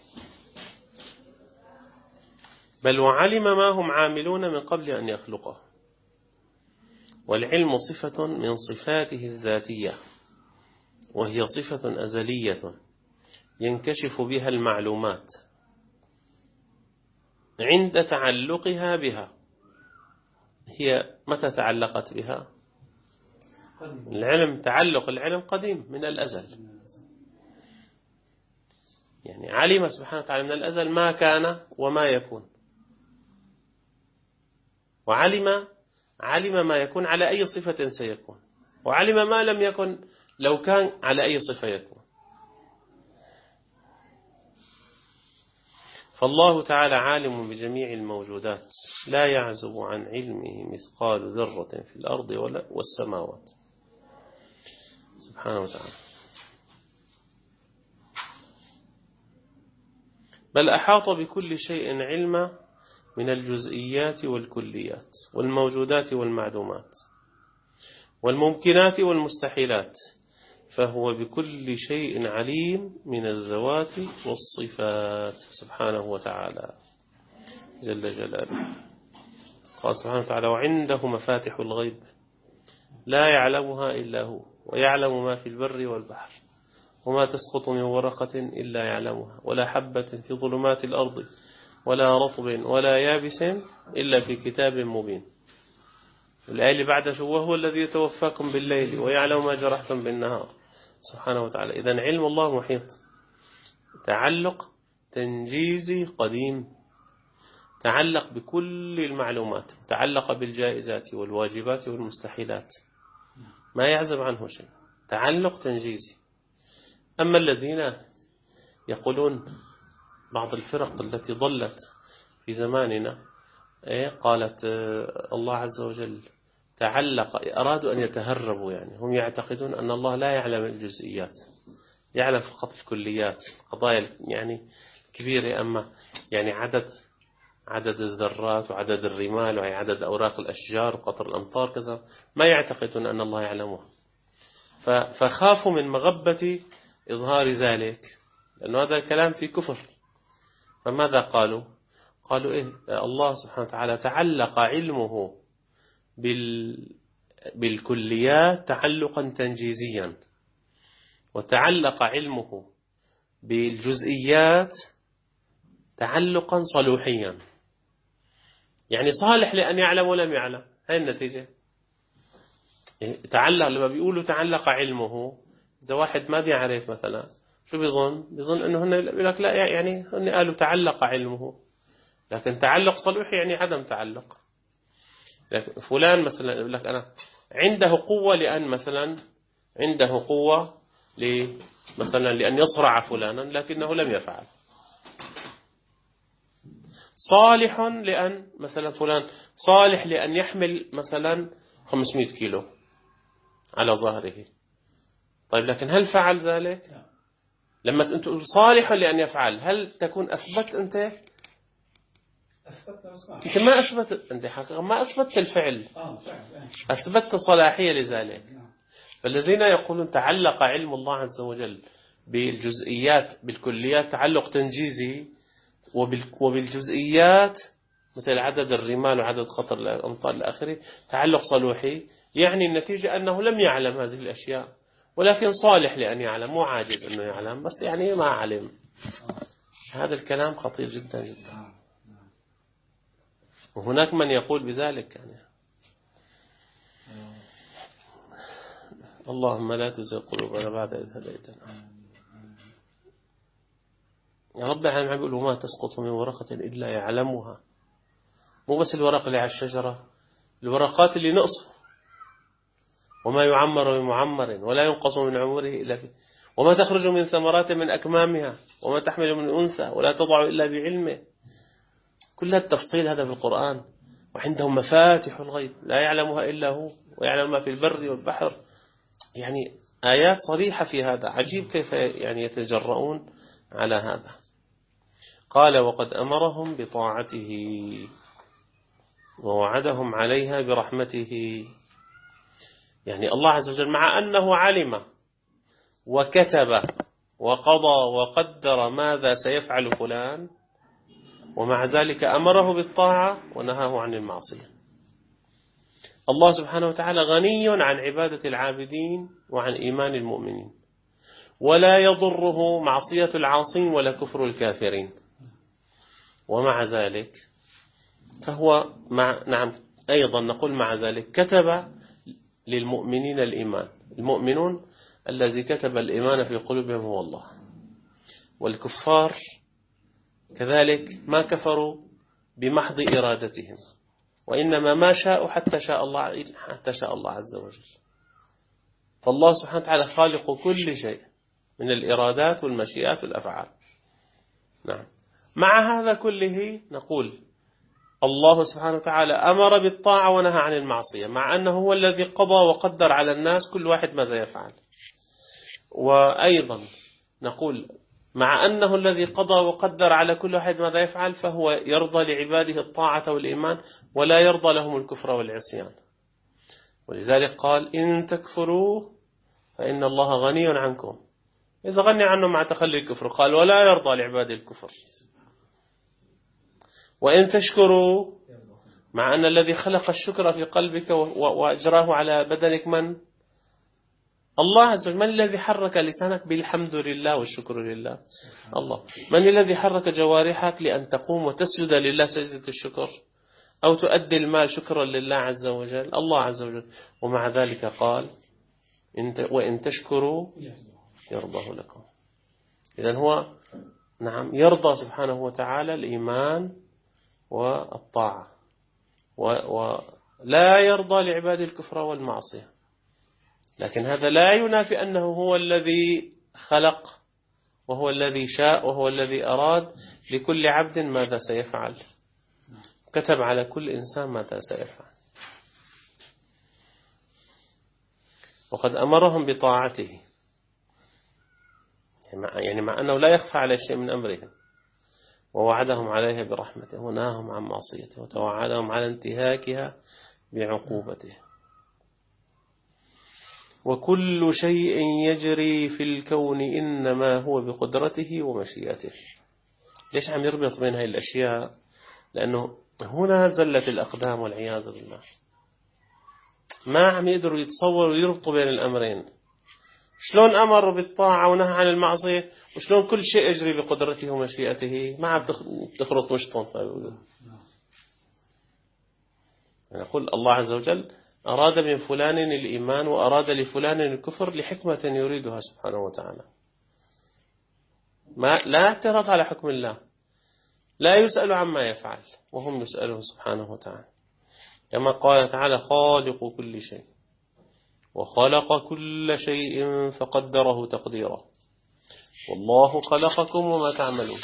بل وعلم ما هم عاملون من قبل أن يخلقه. والعلم صفة من صفاته الذاتية، وهي صفة أزلية ينكشف بها المعلومات عند تعلقها بها. هي متى تعلقت بها؟ تعلق العلم قديم من الأزل، يعني علم سبحانه وتعالى من الأزل ما كان وما يكون، علم ما يكون على أي صفة سيكون، وعلم ما لم يكن لو كان على أي صفة يكون. فالله تعالى عالم بجميع الموجودات، لا يعزب عن علمه مثقال ذرة في الأرض والسماوات سبحانه وتعالى. بل أحاط بكل شيء علما من الجزئيات والكليات والموجودات والمعدومات والممكنات والمستحيلات، فهو بكل شيء عليم من الذوات والصفات سبحانه وتعالى. جل جلاله. قال سبحانه وتعالى وعنده مفاتح الغيب لا يعلمها إلا هو ويعلم ما في البر والبحر وما تسقط من ورقة إلا يعلمها ولا حبة في ظلمات الأرض ولا رطب ولا يابس إلا في كتاب مبين. الآية اللي بعد شو وهو الذي يتوفاكم بالليل ويعلم ما جرحتم بالنهار سبحانه وتعالى. إذن علم الله محيط، تعلق تنجيزي قديم، تعلق بكل المعلومات، تعلق بالجائزات والواجبات والمستحيلات، ما يعزب عنه شيء، تعلق تنجيزي. أما الذين يقولون بعض الفرق التي ضلت في زماننا قالت الله عز وجل تعلق، أرادوا أن يتهربوا، يعني هم يعتقدون أن الله لا يعلم الجزئيات، يعلم فقط الكليات، قضايا يعني كبيرة، أما يعني عدد الذرات وعدد الرمال وعدد أوراق الأشجار وقطر الأمطار كذا ما يعتقدون أن الله يعلمه. فخافوا من مغبة إظهار ذلك، لأنه هذا الكلام في كفر. فماذا قالوا؟ قالوا الله سبحانه وتعالى تعلق علمه بالكليات تعلقا تنجيزيا، وتعلق علمه بالجزئيات تعلقا صلوحيا، يعني صالح لأن يعلم ولم يعلم. هاي النتيجة. تعلق، لما بيقولوا تعلق علمه، إذا واحد ما بيعرف مثلا شو بيظن أنه هن يقول لك لا، يعني هن قالوا تعلق علمه، لكن تعلق صلوحي يعني عدم تعلق. لكن فلان مثلا يقول لك أنا عنده قوة لأن مثلا عنده قوة مثلا لأن يصرع فلانا لكنه لم يفعل. صالح لأن مثلا فلان صالح لأن يحمل مثلا 500 كيلو على ظهره. طيب لكن هل فعل ذلك؟ لما أنت تقول صالح لأن يفعل، هل تكون أثبت أنت ما أثبت، أنت حقيقة ما أثبت الفعل، أثبت صلاحية لذلك. فالذين يقولون تعلق علم الله عز وجل بالجزئيات بالكليات تعلق تنجيزي، وبالجزئيات مثل عدد الرمال وعدد قطر الأمطار الآخري تعلق صلوحي، يعني النتيجة أنه لم يعلم هذه الأشياء، ولكن صالح لأن يعلم، مو عاجز أنه يعلم، بس يعني ما علم. هذا الكلام خطير جدا جدا، وهناك من يقول بذلك يعني. اللهم لا تزغ قلوبنا بعد إذ هديتنا. يا رب العالمين يقول وما تسقط من ورقة إلا يعلمها، مو بس الورق اللي على الشجرة، الورقات اللي نقصه. وما يعمر من معمر ولا ينقص من عمره إلا فيه، وما تخرج من ثمرات من أكمامها وما تحمل من أنثى ولا تضع إلا بعلمه. كل التفصيل هذا في القرآن. وعندهم مفاتح الغيب لا يعلمها إلا هو ويعلم ما في البر والبحر، يعني آيات صريحة في هذا. عجيب كيف يعني يتجرؤون على هذا. قال وقد أمرهم بطاعته ووعدهم عليها برحمته. يعني الله عز وجل مع أنه علم وكتب وقضى وقدر ماذا سيفعل فلان، ومع ذلك أمره بالطاعة ونهاه عن المعصية. الله سبحانه وتعالى غني عن عبادة العابدين وعن إيمان المؤمنين، ولا يضره معصية العاصين ولا كفر الكافرين. ومع ذلك فهو نعم أيضا نقول مع ذلك كتب للمؤمنين الإيمان. المؤمنون الذي كتب الإيمان في قلوبهم هو الله، والكفار كذلك ما كفروا بمحض إرادتهم، وإنما ما شاءوا حتى شاء الله عز وجل. فالله سبحانه وتعالى خالق كل شيء من الإرادات والمشيئات والأفعال. نعم. مع هذا كله نقول الله سبحانه وتعالى أمر بالطاعة ونهى عن المعصية، مع أنه هو الذي قضى وقدر على الناس كل واحد ماذا يفعل. وأيضا نقول مع أنه الذي قضى وقدر على كل واحد ماذا يفعل، فهو يرضى لعباده الطاعة والإيمان ولا يرضى لهم الكفر والعصيان. ولذلك قال إن تكفروا فإن الله غني عنكم. إذا غني عنه مع تخلي الكفر، قال ولا يرضى لعباده الكفر. وإن تشكروا، مع أن الذي خلق الشكر في قلبك وأجراه على بدنك من؟ الله عز وجل. من الذي حرك لسانك بالحمد لله والشكر لله؟ الله. من الذي حرك جوارحك لأن تقوم وتسجد لله سجدة الشكر أو تؤدي المال شكرا لله عز وجل؟ الله عز وجل. ومع ذلك قال وإن تشكروا يرضاه لكم. إذن هو نعم يرضى سبحانه وتعالى الإيمان والطاعة، ولا يرضى لعباد الكفر والمعصية. لكن هذا لا ينافي أنه هو الذي خلق وهو الذي شاء وهو الذي أراد لكل عبد ماذا سيفعل، كتب على كل إنسان ماذا سيفعل، وقد أمرهم بطاعته، يعني مع أنه لا يخفى على شيء من أمرهم، ووعدهم عليها برحمته ونهاهم عن معصيته وتوعدهم على انتهاكها بعقوبته. وكل شيء يجري في الكون إنما هو بقدرته ومشيئته. ليش عم يربط بين هاي الأشياء؟ لأنه هنا زلت الأقدام والعياذ بالله، ما عم يقدروا يتصوروا ويربطوا بين الأمرين. شلون أمر بالطاعة ونهى عن المعصية، وشلون كل شيء يجري بقدرته ومشيئته؟ ما عم تخلط مشطون. نقول الله عز وجل أراد من فلان الإيمان وأراد لفلان الكفر لحكمة يريدها سبحانه وتعالى. لا اعتراض على حكم الله، لا يسأل عما يفعل وهم يسألون سبحانه وتعالى. كما قال تعالى خالق كل شيء وخلق كل شيء فقدره تقديرا والله خلقكم وما تعملون.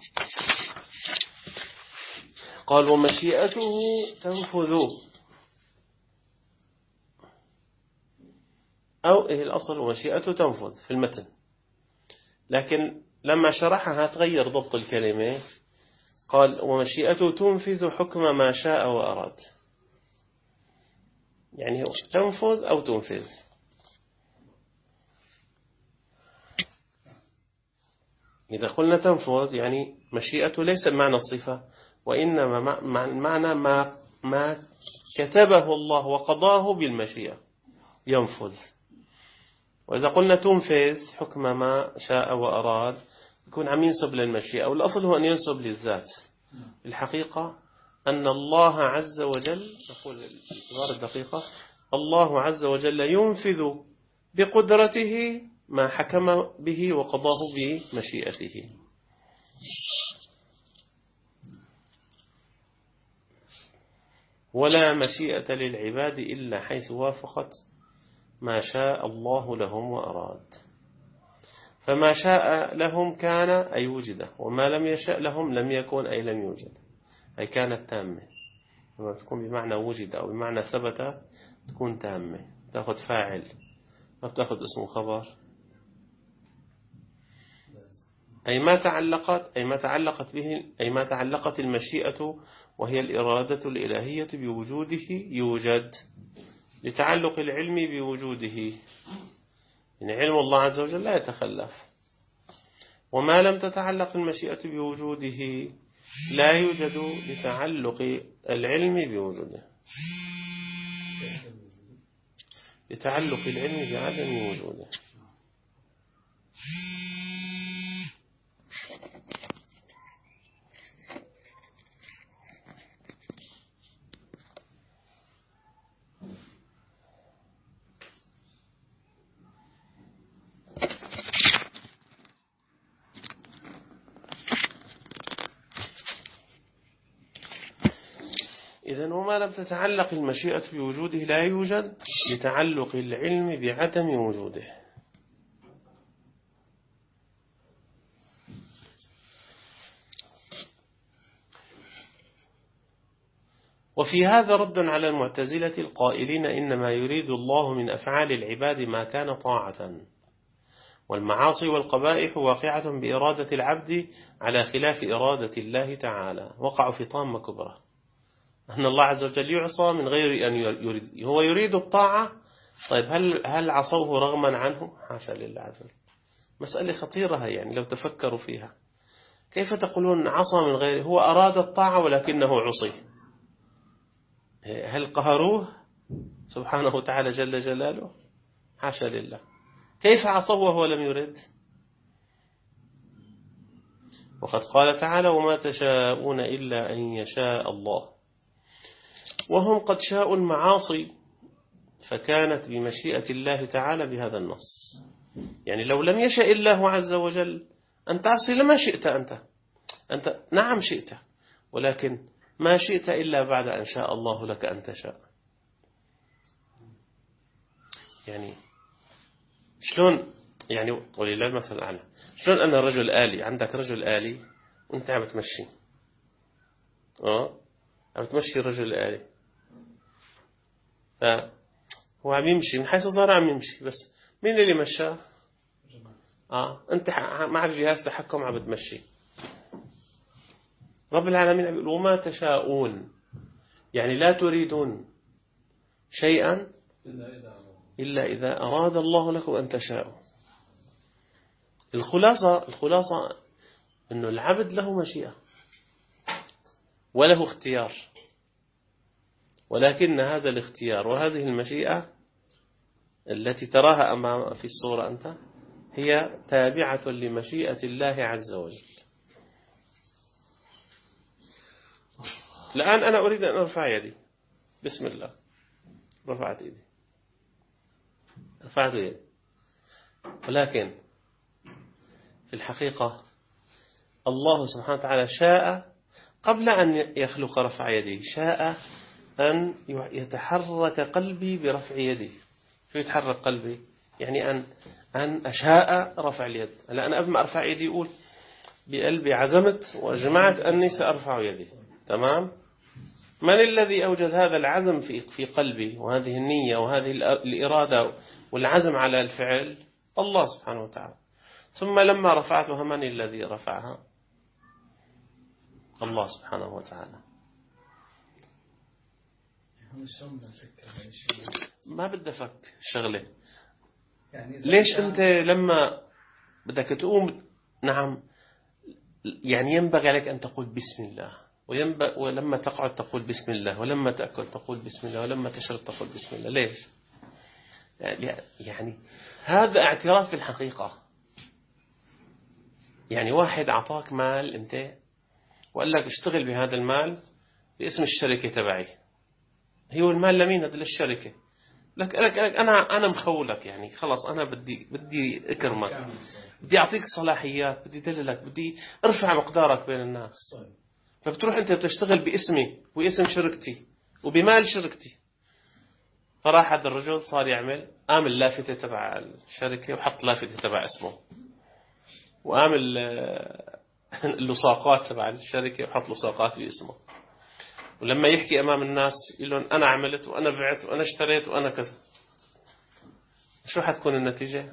قال ومشيئته تنفذ، أو الأصل ومشيئته تنفذ في المتن، لكن لما شرحها تغير ضبط الكلمة، قال ومشيئته تنفذ حكم ما شاء وأراد. يعني تنفذ أو تنفذ. إذا قلنا تنفذ يعني مشيئته ليس بمعنى الصفة، وإنما معنى ما كتبه الله وقضاه بالمشيئة ينفذ. وإذا قلنا تنفذ حكم ما شاء وأراد يكون عم ينسب للمشيئة، والأصل هو أن ينسب للذات. الحقيقة أن الله عز وجل، نقول باعتبار الدقيقة، الله عز وجل ينفذ بقدرته ما حكم به وقضاه بمشيئته. ولا مشيئة للعباد إلا حيث وافقت ما شاء الله لهم وأراد. فما شاء لهم كان أي وجده، وما لم يشاء لهم لم يكن أي لم يوجد، أي كانت تامة. لما تكون بمعنى وجد أو بمعنى ثبت تكون تامة، تأخذ فاعل ما بتأخذ اسم خبر. أي ما تعلقت المشيئة وهي الإرادة الإلهية بوجوده يوجد، لتعلق العلم بوجوده، يعني علم الله عز وجل لا يتخلف. وما لم تتعلق المشيئة بوجوده لا يوجد لتعلق العلم بوجوده، لتعلق العلم بعدم وجوده. إذن وما لم تتعلق المشيئة بوجوده لا يوجد لتعلق العلم بعدم وجوده. وفي هذا رد على المعتزلة القائلين إنما يريد الله من أفعال العباد ما كان طاعة، والمعاصي والقبائح واقعة بإرادة العبد على خلاف إرادة الله تعالى، وقعوا في طامة كبرى أن الله عز وجل يعصى من غير أن يريد. هو يريد الطاعة، طيب هل عصوه رغما عنه؟ حاشا لله عز وجل. مسألة خطيرة يعني لو تفكروا فيها. كيف تقولون عصى من غيره؟ هو أراد الطاعة ولكنه عصي. هل قهروه سبحانه وتعالى جل جلاله؟ حاشا لله. كيف عصوا وهو لم يرد؟ وقد قال تعالى وما تشاءون إلا أن يشاء الله. وهم قد شاءوا المعاصي فكانت بمشيئة الله تعالى بهذا النص. يعني لو لم يشاء الله عز وجل أن تعصي لما شئت أنت نعم شئت، ولكن ما شئت إلا بعد أن شاء الله لك أن تشاء. يعني شلون يعني ولله المثل الأعلى، شلون أنا رجل آلي، عندك رجل آلي وأنت عم تمشي عم تمشي الرجل الآلي، هو عم يمشي من حيث ظهر عم يمشي، بس مين اللي مشاه؟ أنت معك جهاز تحكم عم بتمشي. رب العالمين عم يقول وما تشاءون، يعني لا تريدون شيئا إلا إذا أراد الله لكم أن تشاءوا. الخلاصة أنه العبد له مشيئة وله اختيار، ولكن هذا الاختيار وهذه المشيئة التي تراها أمام في الصورة أنت هي تابعة لمشيئة الله عز وجل. الآن أنا أريد أن أرفع يدي، بسم الله، رفعت يدي، رفعت يدي، ولكن في الحقيقة الله سبحانه وتعالى شاء قبل أن يخلق رفع يدي، شاء أن يتحرك قلبي برفع يدي. شو يتحرك قلبي؟ يعني أن أشاء رفع اليد. هلا أنا قبل ما أرفع يدي يقول بقلبي عزمت وجمعت أني سأرفع يدي، تمام؟ من الذي أوجد هذا العزم في قلبي وهذه النية وهذه الإرادة والعزم على الفعل؟ الله سبحانه وتعالى. ثم لما رفعتها من الذي رفعها؟ الله سبحانه وتعالى. ما بدي أفك الشغلة. ليش أنت لما بدك تقوم نعم يعني ينبغي عليك أن تقول بسم الله، ولما تقعد تقول بسم الله، ولما تأكل تقول بسم الله، ولما تشرب تقول بسم الله. ليش؟ يعني هذا اعتراف بالحقيقة. يعني واحد أعطاك مال أنت وقال لك اشتغل بهذا المال باسم الشركة تبعي. هو المال لمين؟ هذا للشركة. لك أنا مخولك، يعني خلاص أنا بدي أكرمك، بدي أعطيك صلاحيات، بدي دللك، بدي أرفع مقدارك بين الناس. فبتروح أنت بتشتغل باسمي واسم شركتي وبمال شركتي. فراح هذا الرجل صار عامل لافتة تبع الشركة وحط لافتة تبع اسمه، وعامل اللصاقات تبع الشركة وحط لصاقات باسمه، ولما يحكي أمام الناس يقول لهم أنا عملت وأنا بعت وأنا اشتريت وأنا كذا. شو حتكون النتيجة؟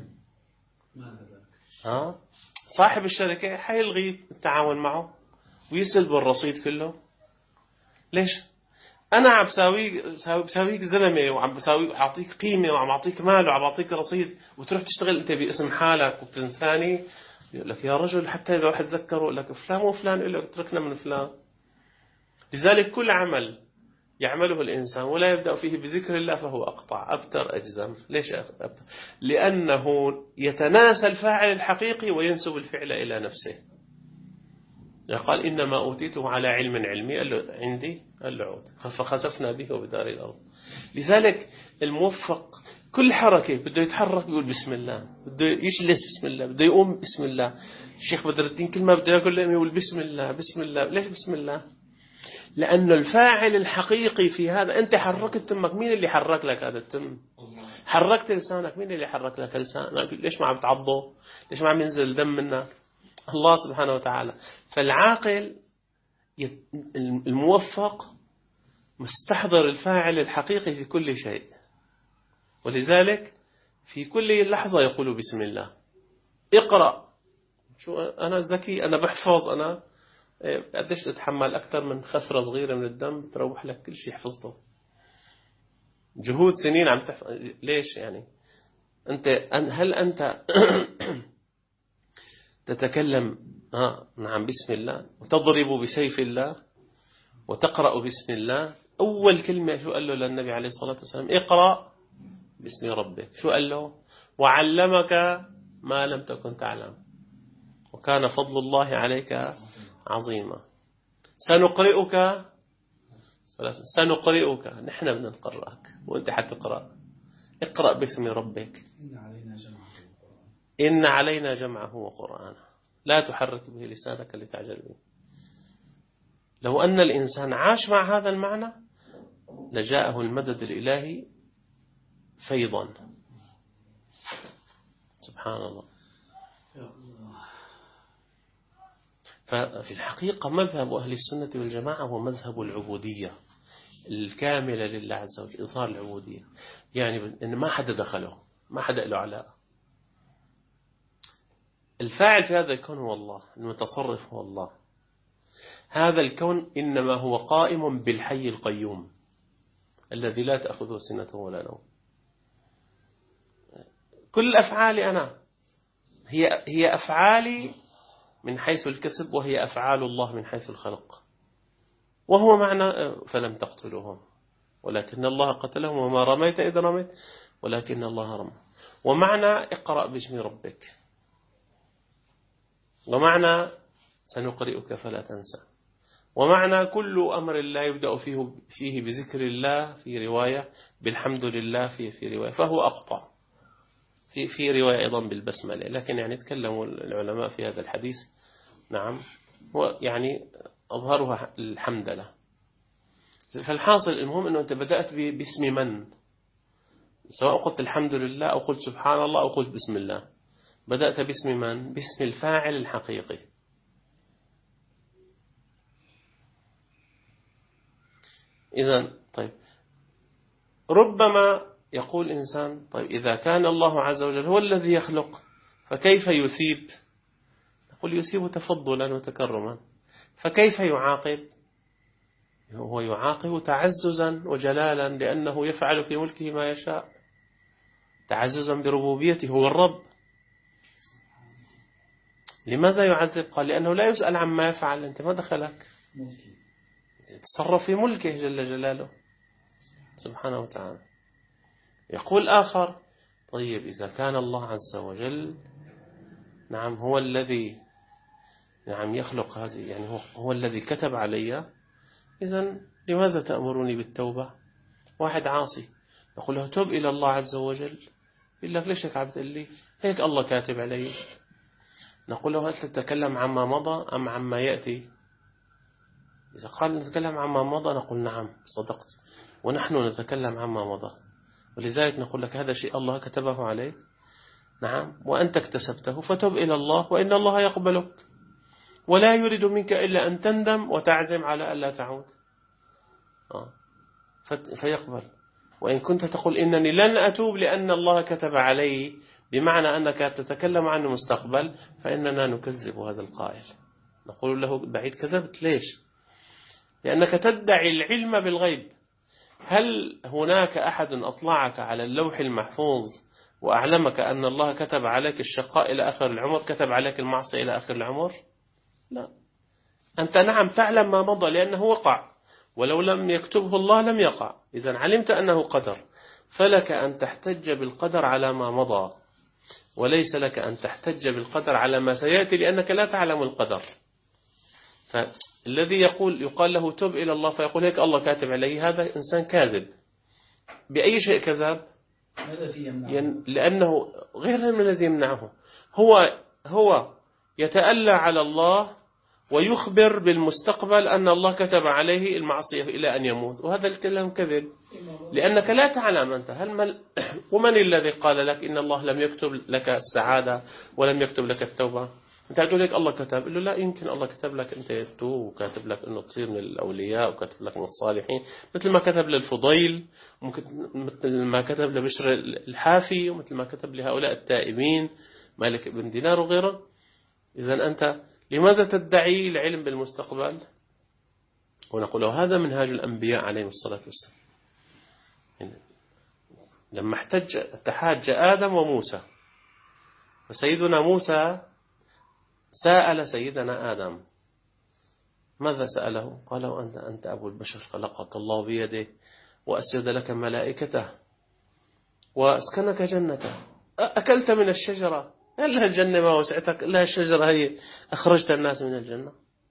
صاحب الشركة حيلغي التعامل معه ويسلب الرصيد كله. ليش؟ أنا عم بساويك زلمة وعم أعطيك قيمة وعم أعطيك مال وعم أعطيك رصيد، وتروح تشتغل أنت باسم حالك وبتنساني. يقول لك يا رجل حتى إذا واحد ذكره يقول لك فلان وفلان، يقول لك تركنا من فلان. لذلك كل عمل يعمله الإنسان ولا يبدأ فيه بذكر الله فهو أقطع أبتر أجزم. ليش أبتر؟ لأنه يتناسى الفاعل الحقيقي وينسب الفعل إلى نفسه. قال إنما أوتيته على علم علمي، قال له عندي، قال له عود، فخسفنا به وبدار الأرض. لذلك الموفق كل حركة بده يتحرك بيقول بسم الله، بده يجلس بسم الله، بده يقوم بسم الله. الشيخ بدر الدين كل ما بده يقول لهم يقول بسم الله بسم الله. ليش بسم الله؟ لأنه الفاعل الحقيقي في هذا، أنت حركت تمك، مين اللي حرك لك هذا التم؟ حركت لسانك، مين اللي حرك لك لسانك؟ ليش ما عم تعضه؟ ليش ما عم ينزل دم منك؟ الله سبحانه وتعالى. فالعاقل الموفق مستحضر الفاعل الحقيقي في كل شيء، ولذلك في كل لحظة يقول بسم الله. اقرأ. شو أنا ذكي، أنا بحفظ، أنا قديش تتحمل أكثر من خسرة صغيرة من الدم تروح لك كل شيء حفظته. جهود سنين عم تحفظ. ليش يعني هل أنت تتكلم نعم بسم الله، وتضرب بسيف الله، وتقرأ بسم الله. أول كلمة شو قال له للنبي عليه الصلاة والسلام؟ اقرأ باسم ربك. شو قال له؟ وعلمك ما لم تكن تعلم وكان فضل الله عليك عظيما. سنقرئك، نحن بدنا نقرأك وانت حتقرأ. اقرأ باسم ربك. إن علينا جمعه وقرآنه لا تحرك به لسانك لتعجل به. لو أن الإنسان عاش مع هذا المعنى لجاءه المدد الإلهي فيضا. سبحان الله. ففي الحقيقة مذهب أهل السنة والجماعة هو مذهب العبودية الكاملة لله عز وجل، إظهار العبودية، يعني إن ما حدا دخله، ما حدا له علاقة. الفاعل في هذا الكون هو الله، المتصرف هو الله. هذا الكون إنما هو قائم بالحي القيوم الذي لا تأخذه سنة ولا نوم. كل أفعالي أنا هي أفعالي من حيث الكسب، وهي أفعال الله من حيث الخلق. وهو معنى فلم تقتلوهم ولكن الله قتلهم وما رميت إذ رميت ولكن الله رمى. ومعنى اقرأ باسم ربك، ومعنى سنقرئك فلا تنسى، ومعنى كل أمر لا يبدأ فيه بذكر الله في رواية، بالحمد لله في رواية، فهو أقطع. في رواية أيضا بالبسملة، لكن يعني تكلموا العلماء في هذا الحديث. نعم، هو يعني أظهرها الحمد لله. فالحاصل المهم أنه أنت بدأت باسم من، سواء قلت الحمد لله أو قلت سبحان الله أو قلت بسم الله، بدأت باسم من؟ باسم الفاعل الحقيقي. إذن طيب، ربما يقول إنسان طيب إذا كان الله عز وجل هو الذي يخلق فكيف يثيب؟ نقول يثيب تفضلا وتكرما. فكيف يعاقب؟ هو يعاقب تعززا وجلالا، لأنه يفعل في ملكه ما يشاء، تعززا بربوبيته، هو الرب. لماذا يعذب؟ قال لأنه لا يسأل عما يفعل، أنت ما دخلك، تصرف في ملكه جل جلاله سبحانه وتعالى. يقول آخر طيب إذا كان الله عز وجل نعم هو الذي نعم يخلق هذه، يعني هو الذي كتب علي، إذن لماذا تأمرني بالتوبة؟ واحد عاصي يقول له توب إلى الله عز وجل، يقول لك ليش هيك عم تقول لي؟ هيك الله كاتب علي. نقول له هل تتكلم عما مضى أم عما يأتي؟ إذا قال نتكلم عما مضى نقول نعم صدقت، ونحن نتكلم عما مضى، ولذلك نقول لك هذا شيء الله كتبه عليك، نعم، وأنت اكتسبته، فتب إلى الله وإن الله يقبلك، ولا يريد منك إلا أن تندم وتعزم على ألا تعود، فيقبل. وإن كنت تقول إنني لن أتوب لأن الله كتب علي، بمعنى أنك تتكلم عن المستقبل، فإننا نكذب هذا القائل، نقول له بعيد كذبت. ليش؟ لأنك تدعي العلم بالغيب. هل هناك أحد أطلعك على اللوح المحفوظ وأعلمك أن الله كتب عليك الشقاء إلى آخر العمر، كتب عليك المعصية إلى آخر العمر؟ لا. أنت نعم تعلم ما مضى لأنه وقع، ولو لم يكتبه الله لم يقع، إذن علمت أنه قدر، فلك أن تحتج بالقدر على ما مضى، وليس لك أن تحتج بالقدر على ما سيأتي، لأنك لا تعلم القدر. فالذي يقال له تب إلى الله فيقول هيك الله كاتب عليه، هذا إنسان كاذب. بأي شيء كذاب؟ لأنه غير من الذي يمنعه، هو يتألى على الله ويخبر بالمستقبل أن الله كتب عليه المعصية إلى أن يموت، وهذا الكلام كذب، لأنك لا تعلم أنت ومن الذي قال لك إن الله لم يكتب لك السعادة ولم يكتب لك التوبة؟ أنت تقول لك الله كتب، قل له لا، يمكن الله كتب لك أنت تتوب، وكاتب لك أنه تصير من الأولياء، وكاتب لك من الصالحين، مثل ما كتب للفضيل، مثل ما كتب لبشر الحافي، ومثل ما كتب لهؤلاء التائبين مالك بن دينار وغيره. إذن أنت لماذا تدعي العلم بالمستقبل؟ ونقول له هذا منهاج الأنبياء عليهم الصلاة والسلام. لما تحاج آدم وموسى، وسيدنا موسى سأل سيدنا آدم. ماذا سأله؟ قال أنت أبو البشر، خلقك الله بيده وأسجد لك ملائكته وأسكنك جنته، أكلت من الشجرة، هل الجنة ما وسعتك إلا الشجرة هي أخرجت الناس من الجنة؟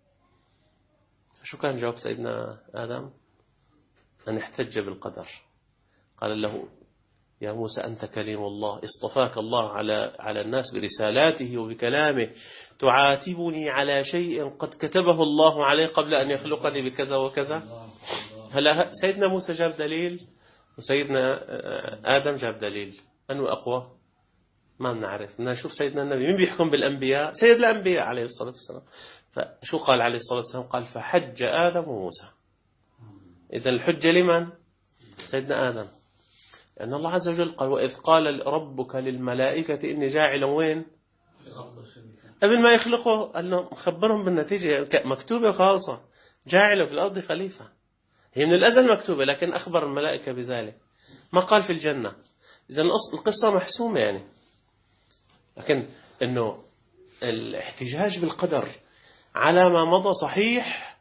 شو كان جواب سيدنا آدم؟ أن احتج بالقدر. قال له يا موسى أنت كليم الله، اصطفاك الله على الناس برسالاته وبكلامه، تعاتبني على شيء قد كتبه الله عليه قبل أن يخلقني بكذا وكذا. هلا سيدنا موسى جاب دليل وسيدنا آدم جاب دليل، أنه أقوى ما بنعرف. بدنا نشوف سيدنا النبي مين بيحكم بالأنبياء؟ سيد الأنبياء عليه الصلاة والسلام. فشو قال عليه الصلاة والسلام؟ قال فحج آدم وموسى. إذا الحجة لمن؟ سيدنا آدم. لأن الله عز وجل قال وإذ قال ربك للملائكة إني جاعل وين؟ قبل ما يخلقه قال له مخبرهم بالنتيجة مكتوبة خالصة، جاعل في الأرض خليفة. هي من الأزل مكتوبة لكن أخبر الملائكة بذلك، ما قال في الجنة. إذا القصة محسومة يعني. لكن إنه الاحتجاج بالقدر على ما مضى صحيح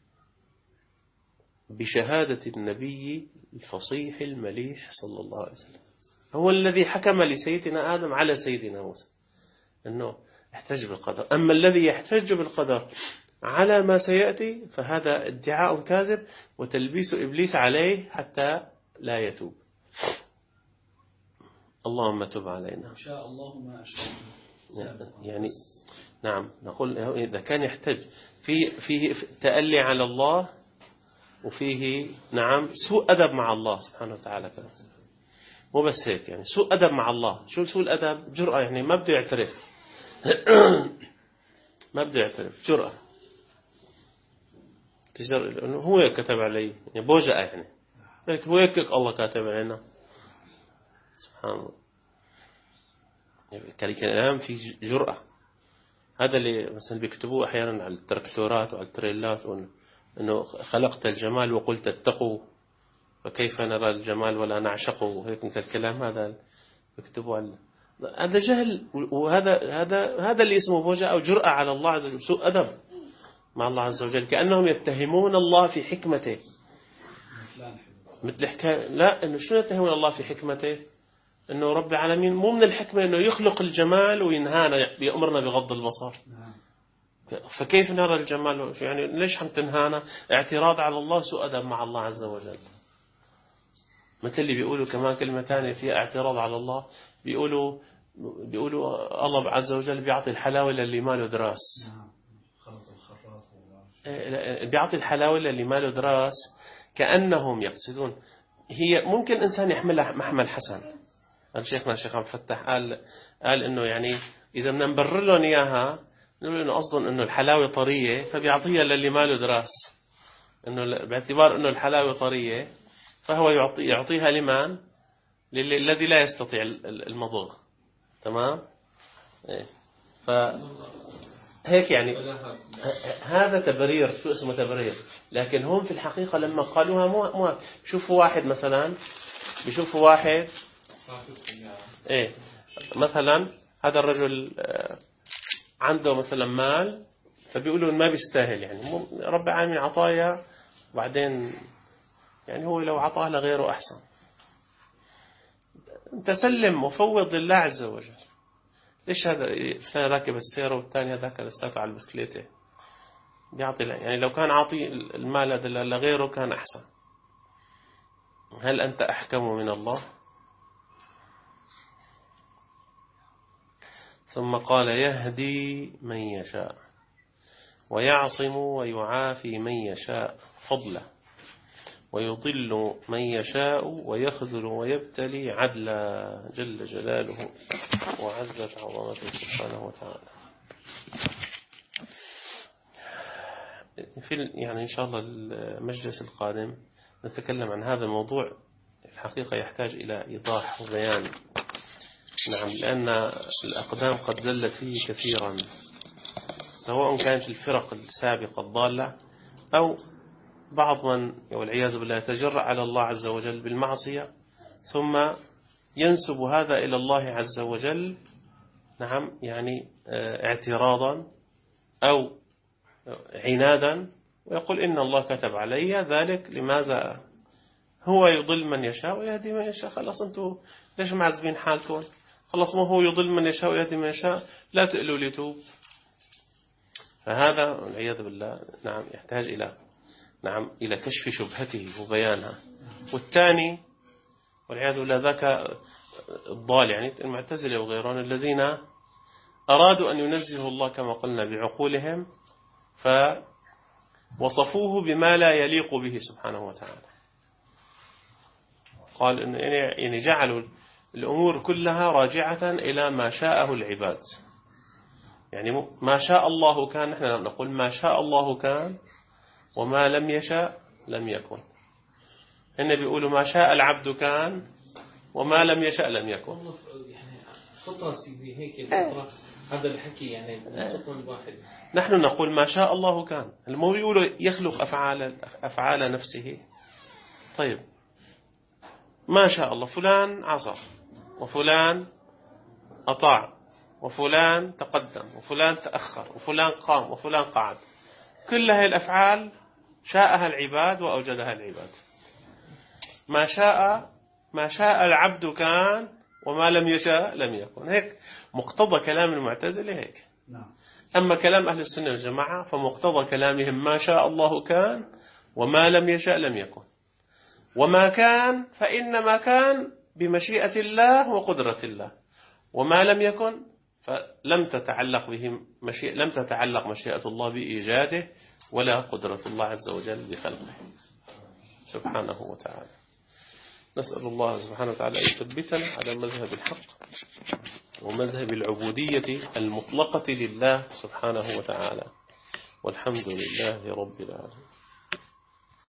بشهادة النبي الفصيح المليح صلى الله عليه وسلم، هو الذي حكم لسيدنا آدم على سيدنا موسى أنه احتج بالقدر. أما الذي يحتج بالقدر على ما سيأتي فهذا ادعاء كاذب وتلبيس إبليس عليه حتى لا يتوب. اللهم تب علينا. إن شاء الله ما أشاء. يعني نعم نقول إذا كان يحتج فيه تألي على الله وفيه نعم سوء أدب مع الله سبحانه وتعالى. مو بس هيك يعني سوء أدب مع الله. شو سوء الأدب؟ جرأة، يعني ما بده يعترف ما بده يعترف، جرأة إنه هو كتب علي، يعني بوجأة، يعني هو هيك الله كاتب علينا. سبحان الله. كلام في جرأة. هذا اللي مثلا بيكتبوه أحيانا على التركتورات وعلى التريلات، إنه خلقت الجمال وقلت اتقوا فكيف نرى الجمال ولا نعشقه، هيك مثل الكلام هذا بيكتبوه على هذا جهل. وهذا اللي اسمه بوجة أو جرأة على الله عز وجل، سوء أدب مع الله عز وجل، كأنهم يتهمون الله في حكمته. مثل حكاية لا، إنه شو يتهمون الله في حكمته؟ إنه رب العالمين مو من الحكمة إنه يخلق الجمال وينهانا، بيأمرنا بغض البصر. فكيف نرى الجمال؟ يعني ليش هم تنهانا؟ اعتراض على الله، سوء أدب مع الله عز وجل. مثل اللي بيقولوا كمان كلمة ثانية فيها اعتراض على الله، بيقولوا الله عز وجل بيعطي الحلاوة للي ما له دراس. بيعطي الحلاوة للي ما له دراس، كأنهم يقصدون هي ممكن إنسان يحملها محمل حسن. شيخنا الشيخ عبد الفتاح قال إنه يعني إذا بدنا نبرر لهم إياها نقول إنه قصدهم إنه الحلاوة طرية فبيعطيها للي ما له دراس، إنه باعتبار إنه الحلاوة طرية فهو يعطيها لمن؟ الذي لا يستطيع المضغ. تمام؟ إيه. فهيك يعني هذا تبرير، شو اسمه تبرير. لكن هم في الحقيقة لما قالوها مو شوفوا واحد مثلا، بيشوفوا واحد إيه مثلا هذا الرجل عنده مثلا مال، فبيقولوا ما بيستاهل، يعني رب العالمين عطايا وبعدين يعني هو لو عطاه لغيره أحسن. أنت سلم وفوض لله عز وجل. ليش هذا فلان راكب السيارة والثاني هذاك لساته على البسكليتة بيعطي، يعني لو كان عاطي المال هذا لغيره كان أحسن. هل أنت أحكم من الله؟ ثم قال يهدي من يشاء ويعصم ويعافي من يشاء فضله ويضل من يشاء ويخذل ويبتلي عدلا جل جلاله وعزت عظمته سبحانه وتعالى. يعني إن شاء الله المجلس القادم نتكلم عن هذا الموضوع. الحقيقة يحتاج إلى إيضاح وبيان. نعم، لأن الأقدام قد زلت فيه كثيرا، سواء كانت الفرق السابقة الضالة أو بعض من والعياذ بالله يتجرأ على الله عز وجل بالمعصية ثم ينسب هذا إلى الله عز وجل. نعم، يعني اعتراضا أو عنادا ويقول إن الله كتب علي ذلك، لماذا هو يضل من يشاء ويهدي من يشاء؟ خلاص أنتوا ليش معذبين حالكم؟ خلاص ما هو يضل من يشاء ويهدي من يشاء، لا تقلوا لي توب. فهذا والعياذ بالله نعم يحتاج إلى كشف شبهته وبيانها. والثاني والعياذ بالله ذاك الضال، يعني المعتزلة وغيرهم الذين أرادوا أن ينزهوا الله كما قلنا بعقولهم، فوصفوه بما لا يليق به سبحانه وتعالى. قال إن يعني جعلوا الأمور كلها راجعة إلى ما شاءه العباد، يعني ما شاء الله كان، نحن نقول ما شاء الله كان وما لم يشاء لم يكن. إن بيقولوا ما شاء العبد كان وما لم يشاء لم يكن. يعني فطرة سيدي هيك الفطرة، هذا الحكي يعني الفطرة الواحد. نحن نقول ما شاء الله كان، المو بيقولوا يخلق أفعال نفسه. طيب ما شاء الله فلان عصى وفلان أطاع وفلان تقدم وفلان تأخر وفلان قام وفلان قعد، كل هذه الأفعال شاءها العباد وأوجدها العباد. ما شاء العبد كان وما لم يشاء لم يكن. هيك مقتضى كلام المعتزلة هيك. أما كلام أهل السنة والجماعة فمقتضى كلامهم ما شاء الله كان وما لم يشاء لم يكن. وما كان فإنما كان بمشيئة الله وقدرة الله، وما لم يكن فلم تتعلق لم تتعلق مشيئة الله بإيجاده ولا قدرة الله عز وجل بخلقه سبحانه وتعالى. نسأل الله سبحانه وتعالى أن يثبتنا على مذهب الحق ومذهب العبودية المطلقة لله سبحانه وتعالى، والحمد لله رب العالمين.